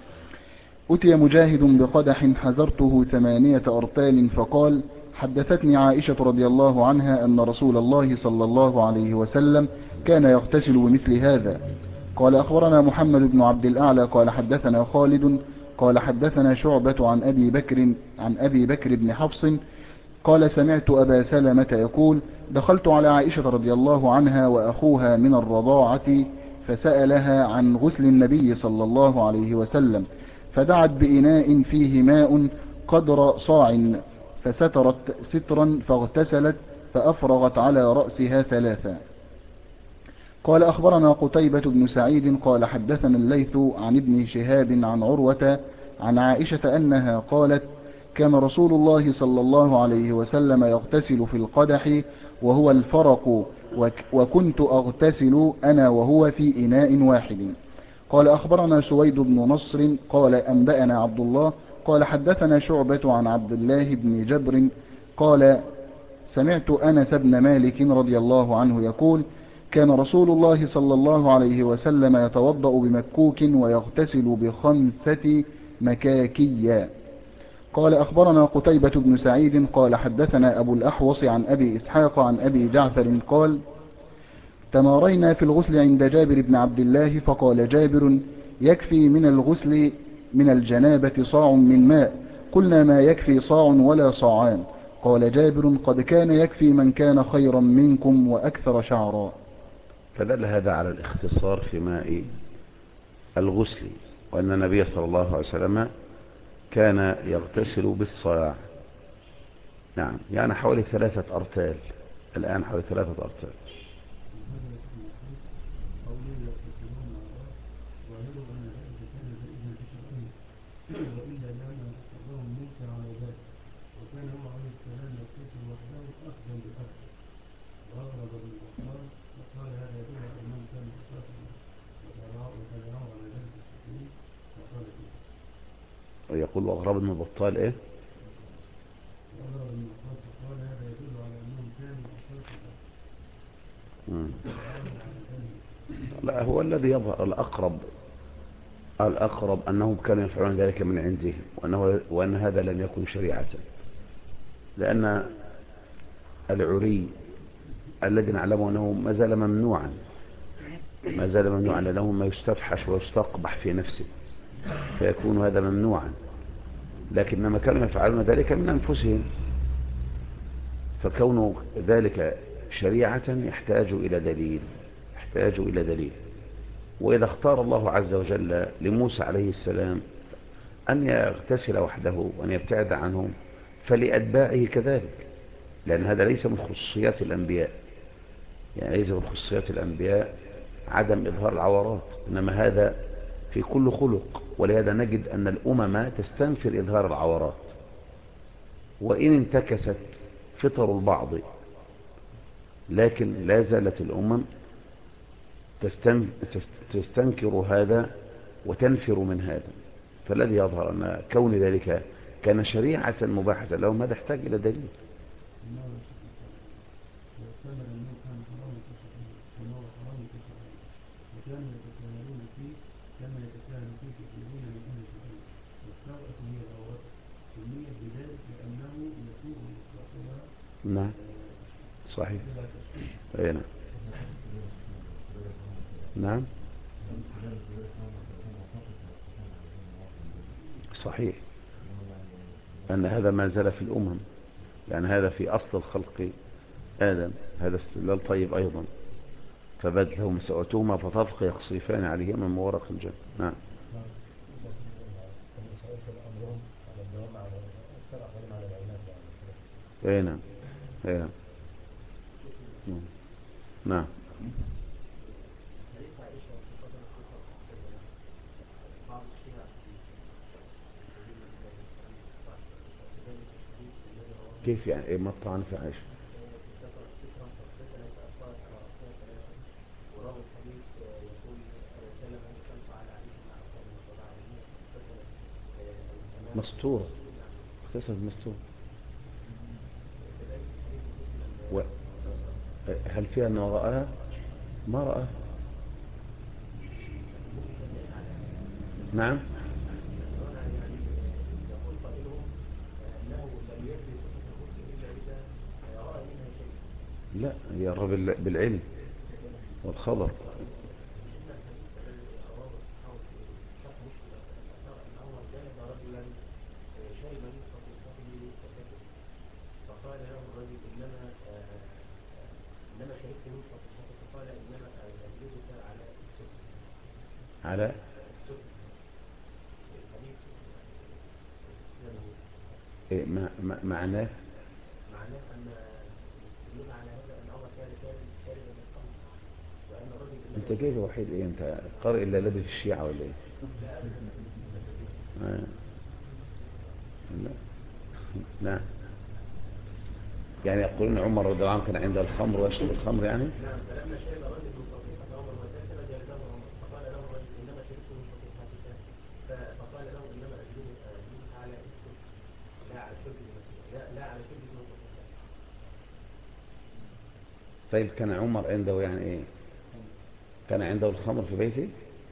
أتي مجاهد بقدح حزرته 8 أرطال فقال حدثتني عائشة رضي الله عنها أن رسول الله صلى الله عليه وسلم كان يغتسل بمثل هذا. قال أخبرنا محمد بن عبد الأعلى قال حدثنا خالد قال حدثنا شعبة عن أبي بكر بن حفص قال سمعت أبا سلمة يقول دخلت على عائشة رضي الله عنها وأخوها من الرضاعة فسألها عن غسل النبي صلى الله عليه وسلم فدعت بإناء فيه ماء قدر صاع فسترت سترا فاغتسلت فأفرغت على رأسها 3. قال أخبرنا قتيبة بن سعيد قال حدثنا الليث عن ابن شهاب عن عروة عن عائشة أنها قالت كان رسول الله صلى الله عليه وسلم يغتسل في القدح وهو الفرق وكنت أغتسل أنا وهو في إناء واحد. قال أخبرنا سويد بن نصر قال أنبأنا عبد الله قال حدثنا شعبة عن عبد الله بن جبر قال سمعت أنس بن مالك رضي الله عنه يقول كان رسول الله صلى الله عليه وسلم يتوضأ بمكوك ويغتسل ب5 مكاكيا. قال أخبرنا قتيبة بن سعيد قال حدثنا أبو الأحوص عن أبي إسحاق عن أبي جعفر قال تمارينا في الغسل عند جابر بن عبد الله فقال جابر يكفي من الغسل من الجنابة صاع من ماء قلنا ما يكفي صاع ولا صاعان. قال جابر قد كان يكفي من كان خيرا منكم وأكثر شعرا. فدل هذا على الاختصار في ماء الغسل، وأن النبي صلى الله عليه وسلم كان يغتسل بالصاع. نعم، يعني حوالي 3 أرتال، الآن حوالي 3 أرتال. وإلا لأن أخذهم موسى على ذلك وكان هو عليه السلام يغتسل وحده أخذا بالأخذ وأغرب بالبطال فقال هذا يدل على أنه كان يغتسل وتابعه على ذلك الشافعي فقال كده. ويقول أغرب من البطال إيه؟ وأغرب بالبطال فقال هذا يدل على أنه كان يغتسل لا، هو الذي يظهر الأقرب أنهم كانوا يفعلون ذلك من عندهم، وأن هذا لم يكن شريعة، لأن العري الذي نعلمه أنه ما زال ممنوعا لأنه ما يستفحش ويستقبح في نفسه فيكون هذا ممنوعا، لكنما كانوا يفعلون ذلك من أنفسهم، فكون ذلك شريعة يحتاج إلى دليل. وإذا اختار الله عز وجل لموسى عليه السلام أن يغتسل وحده وأن يبتعد عنهم فلأتباعه كذلك، لأن هذا ليس من خصوصيات الأنبياء، يعني ليس من خصوصيات الأنبياء عدم إظهار العورات، إنما هذا في كل خلق. ولهذا نجد أن الأمم تستنفر إظهار العورات، وإن انتكست فطر البعض لكن لا زالت الأمم تستنكر هذا وتنفر من هذا. فالذي يظهر أن كون ذلك كان شريعة مباحة لهم هذا يحتاج إلى دليل. لو كان الموت كان حراما في صحيح وما هو حرام في صحيح وكانوا يتساهلون فيه كما يتساهل فيه كثيرون من أهل الصحيح والسرقة هي الغوات سميت بذلك لأنه يسوء إطلاقها. نعم صحيح. أي نعم. نعم صحيح أن هذا ما زال في الأمم، يعني هذا في أصل الخلق آدم، هذا استدلال طيب أيضا. فبدلهم سوءتهما فطفق يخصفان عليهما من ورق الجنة. نعم. اي نعم. اي نعم. نعم. كيف يعني ايه مطعن في عائشة؟ مستورة، اغتسل مستورة. هل فيها أنه رأها؟ ما رأها. نعم. لا هي الرب بالعلم والخبر. فقال له الرجل إنما شربت من فقط فقال إنما أجلبك على السكر. على السكر الحديث إيه معناه أن يدل على هذا أن عمر كان شاربا من الخمر وأن الرجل انت جاي وحيد ايه؟ انت قارئ الا لابس الشيعة ولا ايه؟ لا. نعم. يعني يقولون عمر رضي الله عنه كان عنده الخمر ويشرب الخمر يعني. نعم. فلما شرب الرجل من صفيحة عمر وسكر جلده عمر فقال له الرجل إنما شربت من صفيحتك فقال له إنما أجلبك على السكر لا على شرب لا على شرب من صفيحتك. طيب كان عمر عنده يعني ايه؟ كان عنده الخمر في بيته؟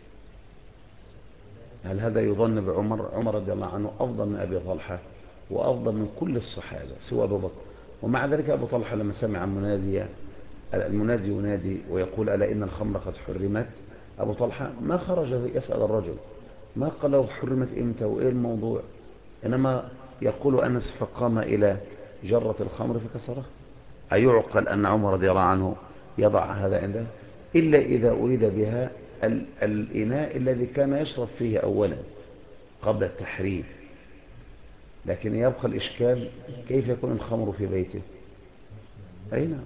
هل هذا يظن بعمر؟ عمر رضي الله عنه أفضل من أبي طلحة وأفضل من كل الصحابة سوى أبو بكر. ومع ذلك أبو طلحة لما سمع المنادي ينادي ويقول ألا إن الخمر قد حرمت، أبو طلحة ما خرج يسأل الرجل، ما قال له حرمت إمتى وإيه الموضوع، إنما يقول أنس فقام إلى جرة الخمر فكسرها. أيعقل أن عمر رضي الله عنه يضع هذا عنده إلا إذا أريد بها الإناء الذي كان يشرب فيه أولا قبل التحريم. لكن يبقى الإشكال كيف يكون الخمر في بيته. أي نعم.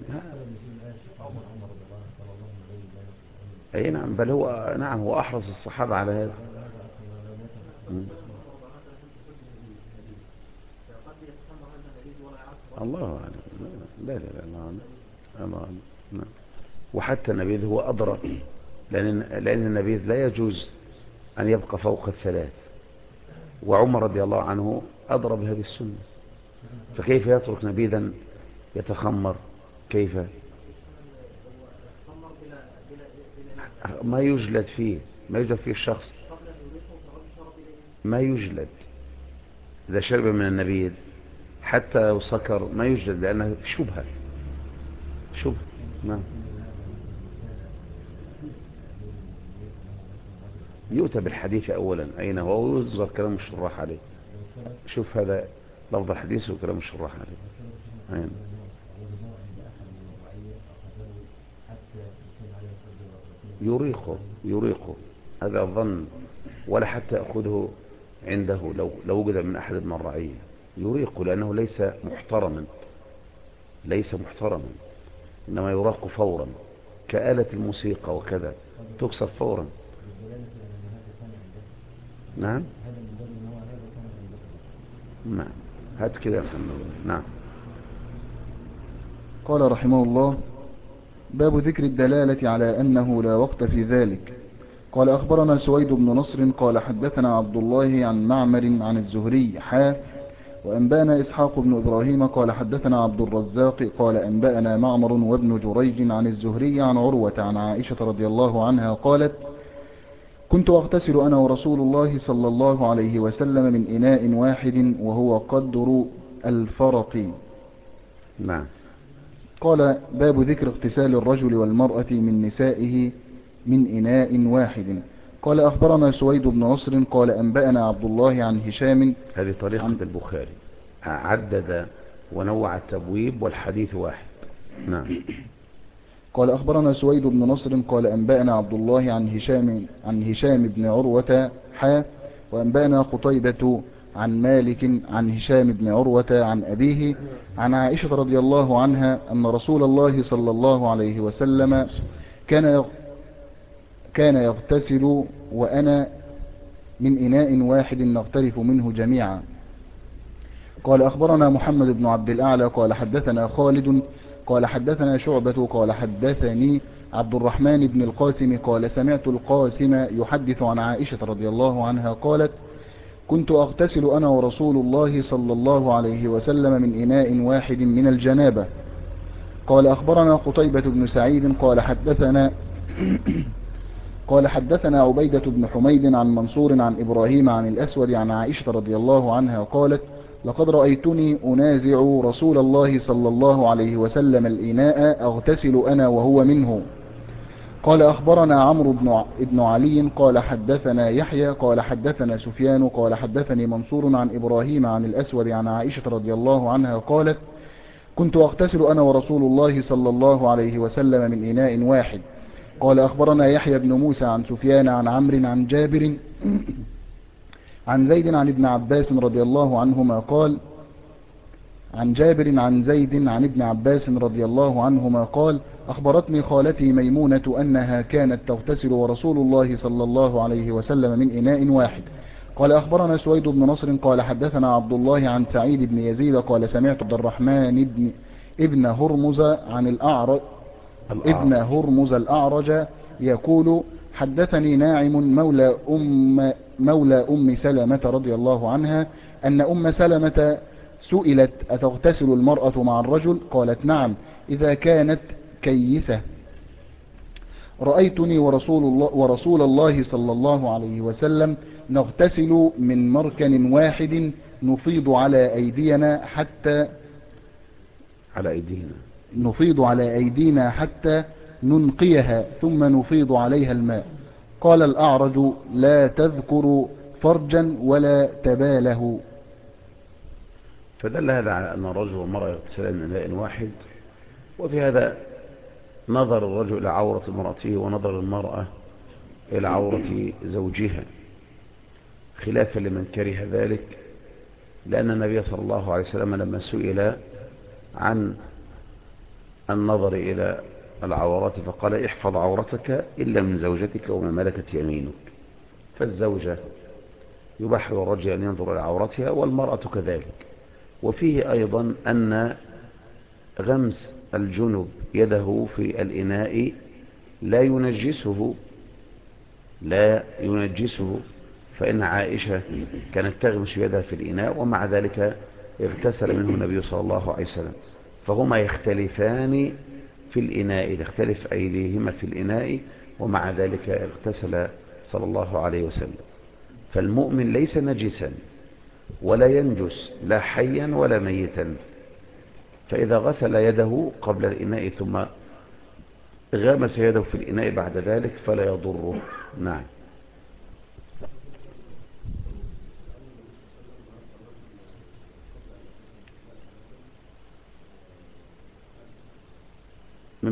أي نعم. بل هو نعم هو أحرص الصحابة على هذا. الله أعلم. لا لا لا الله أعلم. الله أعلم. نعم. وحتى النبيذ هو أضرى، لأن النبيذ لا يجوز أن يبقى فوق الثلاث، وعمر رضي الله عنه أضرى بهذه السنة، فكيف يترك نبيذا يتخمر؟ كيف ما يجلد فيه الشخص، ما يجلد إذا شرب من النبيذ حتى لو سكر ما يجلد لأنه شبهة. نعم. يؤتى بالحديث أولا أين هو ويذكر كلام الشراح عليه. شوف هذا لفظ الحديث وكلام الشراح عليه. أين يريقه هذا ظن، ولا حتى يأخذه عنده لو وجد من أحد من الرعية يريقه، لأنه ليس محترما، إنما يراق فورا كآلة الموسيقى وكذا تكسر فورا. نعم. نعم. هات كده يا محمد. نعم. قال رحمه الله: باب ذكر الدلالة على أنه لا وقت في ذلك. قال أخبرنا سويد بن نصر قال حدثنا عبد الله عن معمر عن الزهري وأنبأنا إسحاق بن إبراهيم قال حدثنا عبد الرزاق قال أنبأنا معمر وابن جريج عن الزهري عن عروة عن عائشة رضي الله عنها قالت كنت أغتسل أنا ورسول الله صلى الله عليه وسلم من إناء واحد وهو قدر الفرق. نعم. قال باب ذكر اغتسال الرجل والمرأة من نسائه من إناء واحد. قال أخبرنا سويد بن نصر قال أنبأنا عبد الله عن هشام. هذه طريقة البخاري، عدد ونوع التبويب والحديث واحد. نعم. قال أخبرنا سويد بن نصر قال أنبأنا عبد الله عن هشام بن عروة وأنبأنا قتيبة عن مالك عن هشام بن عروة عن أبيه عن عائشة رضي الله عنها أن رسول الله صلى الله عليه وسلم كان يغتسل وأنا من إناء واحد نغترف منه جميعا. قال أخبرنا محمد بن عبد الأعلى قال حدثنا خالد قال حدثنا شعبة قال حدثني عبد الرحمن بن القاسم قال سمعت القاسم يحدث عن عائشة رضي الله عنها قالت كنت أغتسل أنا ورسول الله صلى الله عليه وسلم من إناء واحد من الجنابة. قال أخبرنا قتيبة بن سعيد قال حدثنا عبيدة بن حميد عن منصور عن إبراهيم عن الأسود عن عائشة رضي الله عنها قالت لقد رأيتني أنازع رسول الله صلى الله عليه وسلم الإناء أغتسل أنا وهو منه. قال أخبرنا عمرو بن علي قال حدثنا يحيى قال حدثنا سفيان قال حدثني منصور عن إبراهيم عن الأسود عن عائشة رضي الله عنها قالت كنت أغتسل أنا ورسول الله صلى الله عليه وسلم من إناء واحد. قال أخبرنا يحيى بن موسى عن سفيان عن عمرو عن جابر عن زيد عن ابن عباس رضي الله عنهما قال عن جابر عن زيد عن ابن عباس رضي الله عنهما قال أخبرتني خالتي ميمونة أنها كانت تغتسل ورسول الله صلى الله عليه وسلم من إناء واحد. قال أخبرنا سويد بن نصر قال حدثنا عبد الله عن سعيد بن يزيد قال سمعت عبد الرحمن ابن هرمز الأعرج يقول حدثني ناعم مولى أم سلمة رضي الله عنها أن أم سلمة سئلت أتغتسل المرأة مع الرجل قالت نعم إذا كانت كيسة. رأيتني ورسول الله صلى الله عليه وسلم نغتسل من مركن واحد نفيض على أيدينا حتى ننقيها ثم نفيض عليها الماء. قال الأعرج لا تذكر فرجا ولا تباله. فدل هذا على أن الرجل والمرأة يغتسلان من إناء واحد، وفي هذا نظر الرجل إلى عورة امرأته ونظر المرأة إلى عورة زوجها، خلافا لمن كره ذلك، لأن النبي صلى الله عليه وسلم لما سئل عن النظر إلى العورات فقال احفظ عورتك إلا من زوجتك وما ملكت يمينك. فالزوجة يباح للرجل أن ينظر إلى عورتها والمرأة كذلك. وفيه أيضا أن غمس الجنب يده في الإناء لا ينجسه، فإن عائشة كانت تغمس يدها في الإناء ومع ذلك اغتسل منه النبي صلى الله عليه وسلم. فهما يختلفان في الإناء، تختلف أيديهما في الإناء ومع ذلك اغتسل صلى الله عليه وسلم. فالمؤمن ليس نجسا ولا ينجس لا حيا ولا ميتا، فإذا غسل يده قبل الإناء ثم غمس يده في الإناء بعد ذلك فلا يضره. نعم. من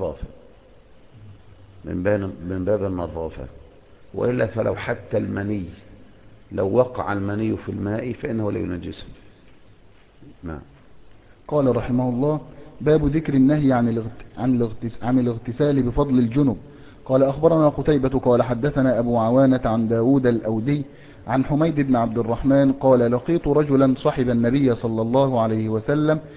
باب النظافة، وإلا فلو حتى المني لو وقع المني في الماء فإنه لا ينجسه. نعم. قال رحمه الله باب ذكر النهي عن الاغتسال بفضل الجنب. قال أخبرنا قتيبة قال حدثنا أبو عوانة عن داود الأودي عن حميد بن عبد الرحمن قال لقيت رجلا صحب النبي صلى الله عليه وسلم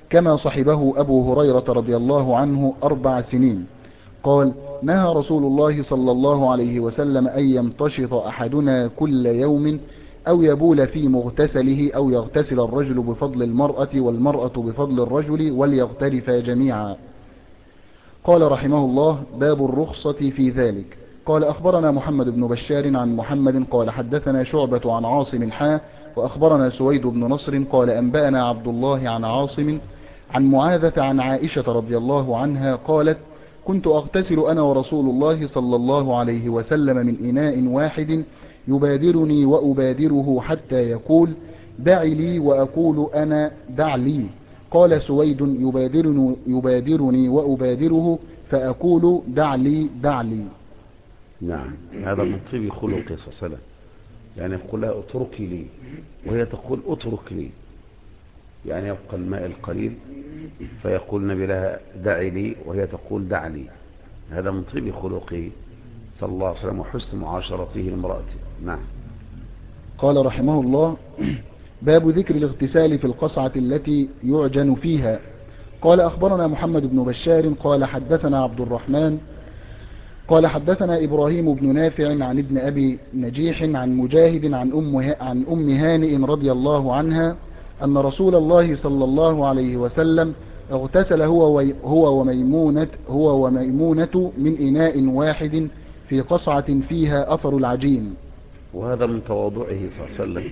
كما صحبه أبو هريرة رضي الله عنه 4 سنين. قال: نهى رسول الله صلى الله عليه وسلم أن يمتشط أحدنا كل يوم أو يبول في مغتسله أو يغتسل الرجل بفضل المرأة والمرأة بفضل الرجل وليغترفا جميعا. قال رحمه الله: باب الرخصة في ذلك. قال: أخبرنا محمد بن بشار عن محمد قال حدثنا شعبة عن عاصم وأخبرنا سويد بن نصر قال أنبأنا عبد الله عن عاصم عن معاذة عن عائشة رضي الله عنها قالت: كنت أغتسل أنا ورسول الله صلى الله عليه وسلم من إناء واحد يبادرني وأبادره حتى يقول: دع لي، وأقول أنا: دع لي. قال سويد: يبادرني وأبادره فأقول: دع لي دع لي. نعم، هذا من طيب خلقه صلى الله عليه وسلم، يعني يقول لها اتركي لي وهي تقول اترك لي، يعني يبقى الماء القليل فيقول النبي لها دعي لي وهي تقول دع لي. هذا من طيب خلقه صلى الله عليه وسلم وحسن معاشرته لامرأته. نعم. قال رحمه الله: باب ذكر الاغتسال في القصعة التي يعجن فيها. قال: أخبرنا محمد بن بشار قال حدثنا عبد الرحمن قال حدثنا إبراهيم بن نافع عن ابن أبي نجيح عن مجاهد عن أم هانئ رضي الله عنها أن رسول الله صلى الله عليه وسلم اغتسل هو وميمونة من إناء واحد في قصعة فيها أثر العجين. وهذا من تواضعه صلى الله عليه وسلم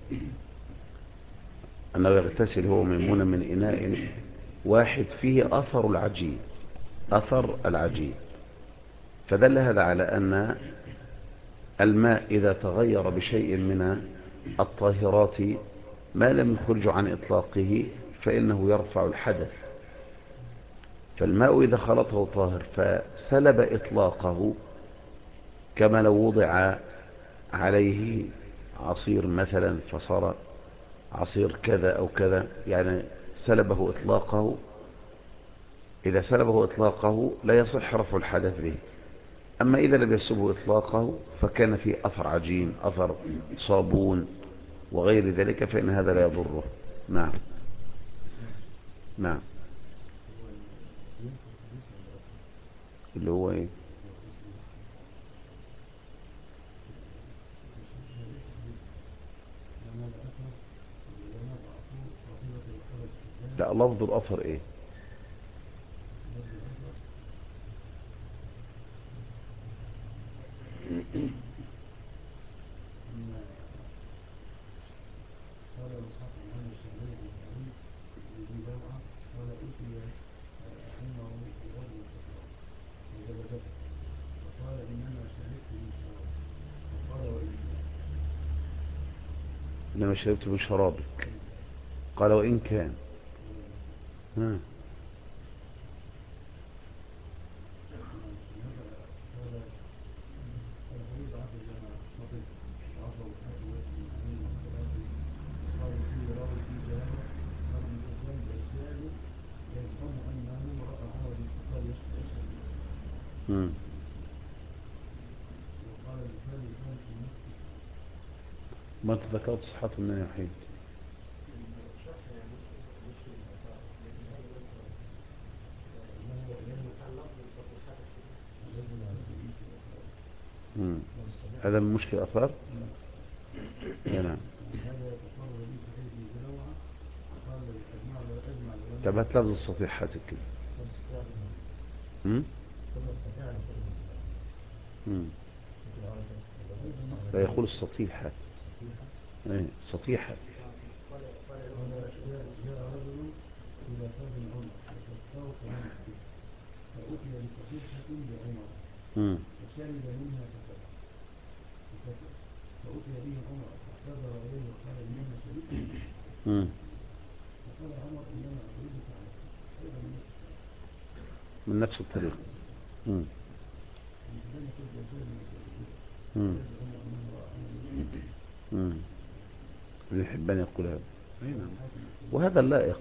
أنه يغتسل هو وميمونة من إناء واحد فيه أثر العجين، أثر العجين. فدل هذا على أن الماء إذا تغير بشيء من الطاهرات ما لم يخرج عن إطلاقه فإنه يرفع الحدث. فالماء إذا خلطه طاهر فسلب إطلاقه، كما لو وضع عليه عصير مثلا فصار عصير كذا أو كذا، يعني سلبه إطلاقه. إذا سلبه إطلاقه لا يصح رفع الحدث به. أما إذا لم يسلبه إطلاقه فكان فيه أثر عجين، أثر صابون وغير ذلك، فإن هذا لا يضره. نعم. نعم. اللي هو إيه؟ لا، لفظ الأثر إيه؟ إنما شربت من شرابك. قال وإن كان. ها. ما تذكرت صحته من يا حين؟ هذا من مشكل أثار. نعم. طب هات لفظ الصفيحاتك كده. لا، يقول الصفيحة. ايه صفيحة. فشرب منها فأتي به عمر فاعتذر إليه وقال إنما شربت. فقال عمر إنما أريدك على من نفس الطريقة. ابن حبان يقول هذا. وهذا اللائق،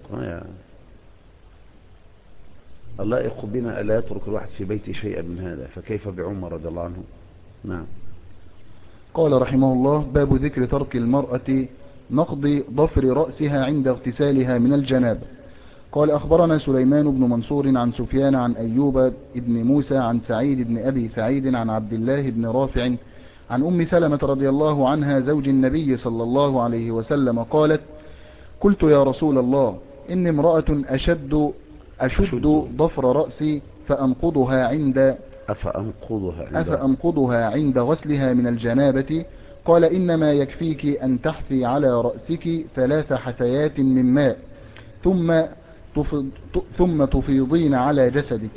اللائق بنا ألا يترك الواحد في بيته شيئا من هذا، فكيف بعمر رضي الله عنه. نعم. قال رحمه الله: باب ذكر ترك المرأة نقض ضفر رأسها عند اغتسالها من الجنابة. قال أخبرنا سليمان بن منصور عن سفيان عن أيوب بن موسى عن سعيد بن أبي سعيد عن عبد الله بن رافع عن أم سلمة رضي الله عنها زوج النبي صلى الله عليه وسلم قالت: قلت يا رسول الله إني امرأة أشد ضفر رأسي أفأنقضها عند غسلها من الجنابة. قال: إنما يكفيك أن تحثي على رأسك 3 حثيات من ماء ثم تفيضين على جسدك.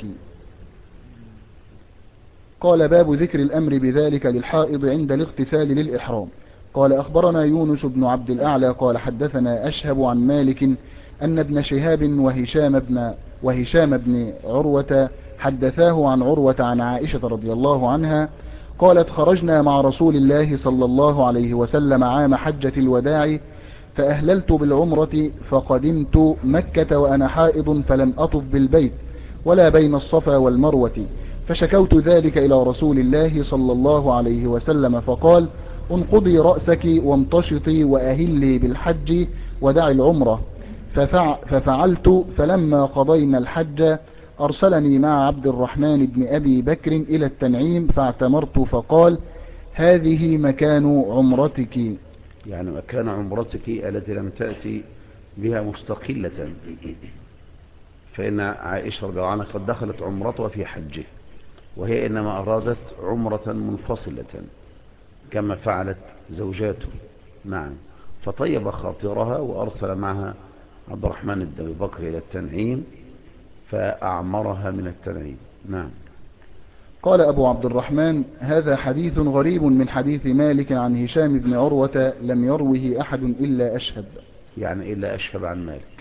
قال: باب ذكر الأمر بذلك للحائض عند الاغتسال للإحرام. قال: أخبرنا يونس بن عبد الأعلى قال حدثنا أشهب عن مالك أن ابن شهاب وهشام بن عروة حدثاه عن عروة عن عائشة رضي الله عنها قالت: خرجنا مع رسول الله صلى الله عليه وسلم عام حجة الوداع فأهللت بالعمرة فقدمت مكة وأنا حائض فلم أطف بالبيت ولا بين الصفا والمروة، فشكوت ذلك إلى رسول الله صلى الله عليه وسلم فقال: انقضي رأسك وامتشطي وأهلي بالحج ودع العمرة. ففعلت، فلما قضينا الحج أرسلني مع عبد الرحمن بن أبي بكر إلى التنعيم فاعتمرت، فقال: هذه مكان عمرتك. يعني مكان عمرتك التي لم تأتي بها مستقلة، فإن عائشة رضي الله عنها قد دخلت عمرتها في حجه، وهي إنما أرادت عمرة منفصلة كما فعلت زوجاته. نعم. فطيب خاطرها وأرسل معها عبد الرحمن بن أبي بكر إلى التنعيم فأعمرها من التنعيم. نعم. قال أبو عبد الرحمن: هذا حديث غريب من حديث مالك عن هشام بن عروة لم يروه أحد إلا أشهب، يعني إلا أشهب عن مالك.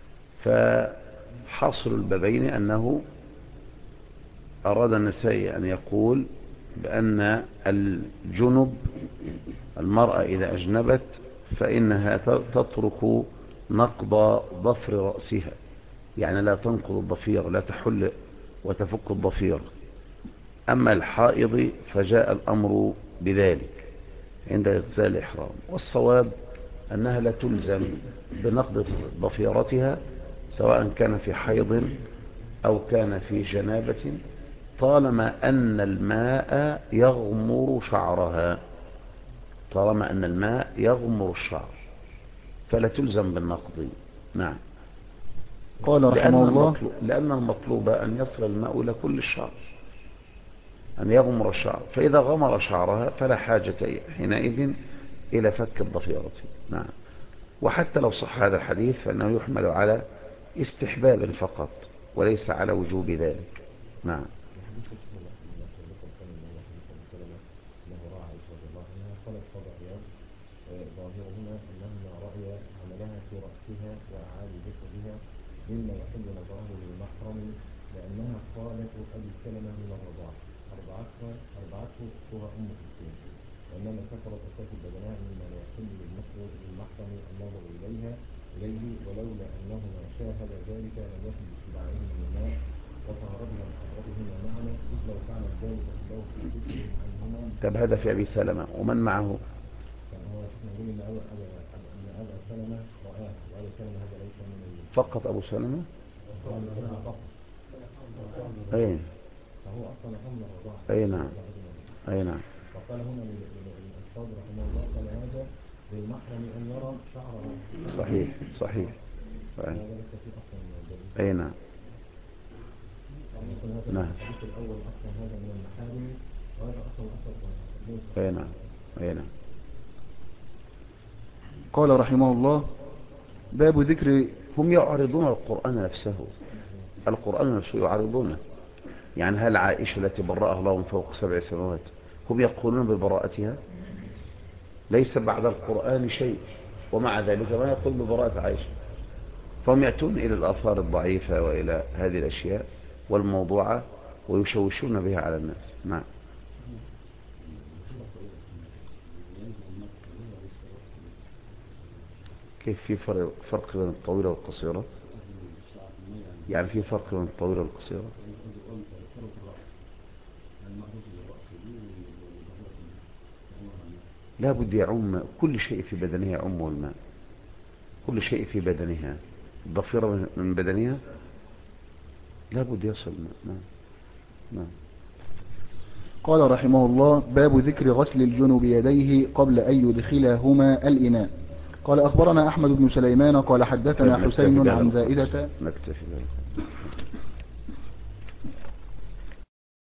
فحصل البابين أنه أراد النسائي أن يقول بأن الجنب المرأة إذا أجنبت فإنها تترك نقض ضفر رأسها، يعني لا تنقض الضفير، لا تحل وتفك الضفير. أما الحائض فجاء الأمر بذلك عند اغتسال الإحرام، والصواب أنها لا تلزم بنقض ضفيرتها سواء كان في حيض أو كان في جنابة، طالما أن الماء يغمر شعرها، طالما أن الماء يغمر الشعر فلا تلزم بالنقض. نعم. قال رحمه الله: لأن المطلوب أن يصل الماء إلى كل الشعر، أن يغمر الشعر، فإذا غمر شعرها فلا حاجة حينئذ إلى فك الضفيرة. نعم. وحتى لو صح هذا الحديث فإنه يحمل على استحباب فقط وليس على وجوب ذلك. نعم. ظاهرهما أنهما رأيا عملها في رأسها وأعادوا جسدها مما يحل نظره للمحرم، لأنها قالت أبي سلمة من الرضاعة أربعته أختها أم كلثوم، وإنما سكرت أساس بدنها مما لا يحل للمحرم النظر إليه، ولولا أنهما شاهد ذلك لم يكن باستدعائهما الماء وطهرتهما وحضرتهما معنا، إذ لو فعل ذلك الله في ذكر عنهما. طب هذا في أبي سلمة ومن معه؟ نقول إن أبا سلمة رآه، وأبا سلمة هذا ليس من فقط أبو سلمة؟ فقط. أي. فهو أصلا حمل الرضاعة. أي نعم. أي نعم. فقال هنا للأستاذ رحمه الله قال هذا للمحرم أن يرى شعره. صحيح صحيح. أي نعم. نعم. الحديث الأول أصلا هذا من المحارم، وهذا أصلا أي نعم. أي نعم. قال رحمه الله: باب ذكر. هم يعرضون القرآن نفسه، القرآن نفسه يعرضونه. يعني هل عائشة التي برأها الله من فوق 7 سماوات هم يقولون ببراءتها؟ ليس بعد القرآن شيء، ومع ذلك ما يقول ببراءة عائشة. فهم يأتون إلى الآثار الضعيفة وإلى هذه الأشياء والموضوعة ويشوشون بها على الناس. نعم. كيف في فرق بين الطويلة والقصيرة؟ يعني في فرق بين الطويلة والقصيرة؟ لا بد يعم كل شيء في بدنها، يعمه الماء، كل شيء في بدنها ضفيرة من بدنها لابد يصل. نعم نعم. قال رحمه الله: باب ذكر غسل الجنب يديه قبل أن يدخلهما الإناء. قال أخبرنا أحمد بن سليمان قال حدثنا طيب حسين نكتفي عن بهذا زائدة. القدر. نكتفي بهذا القدر.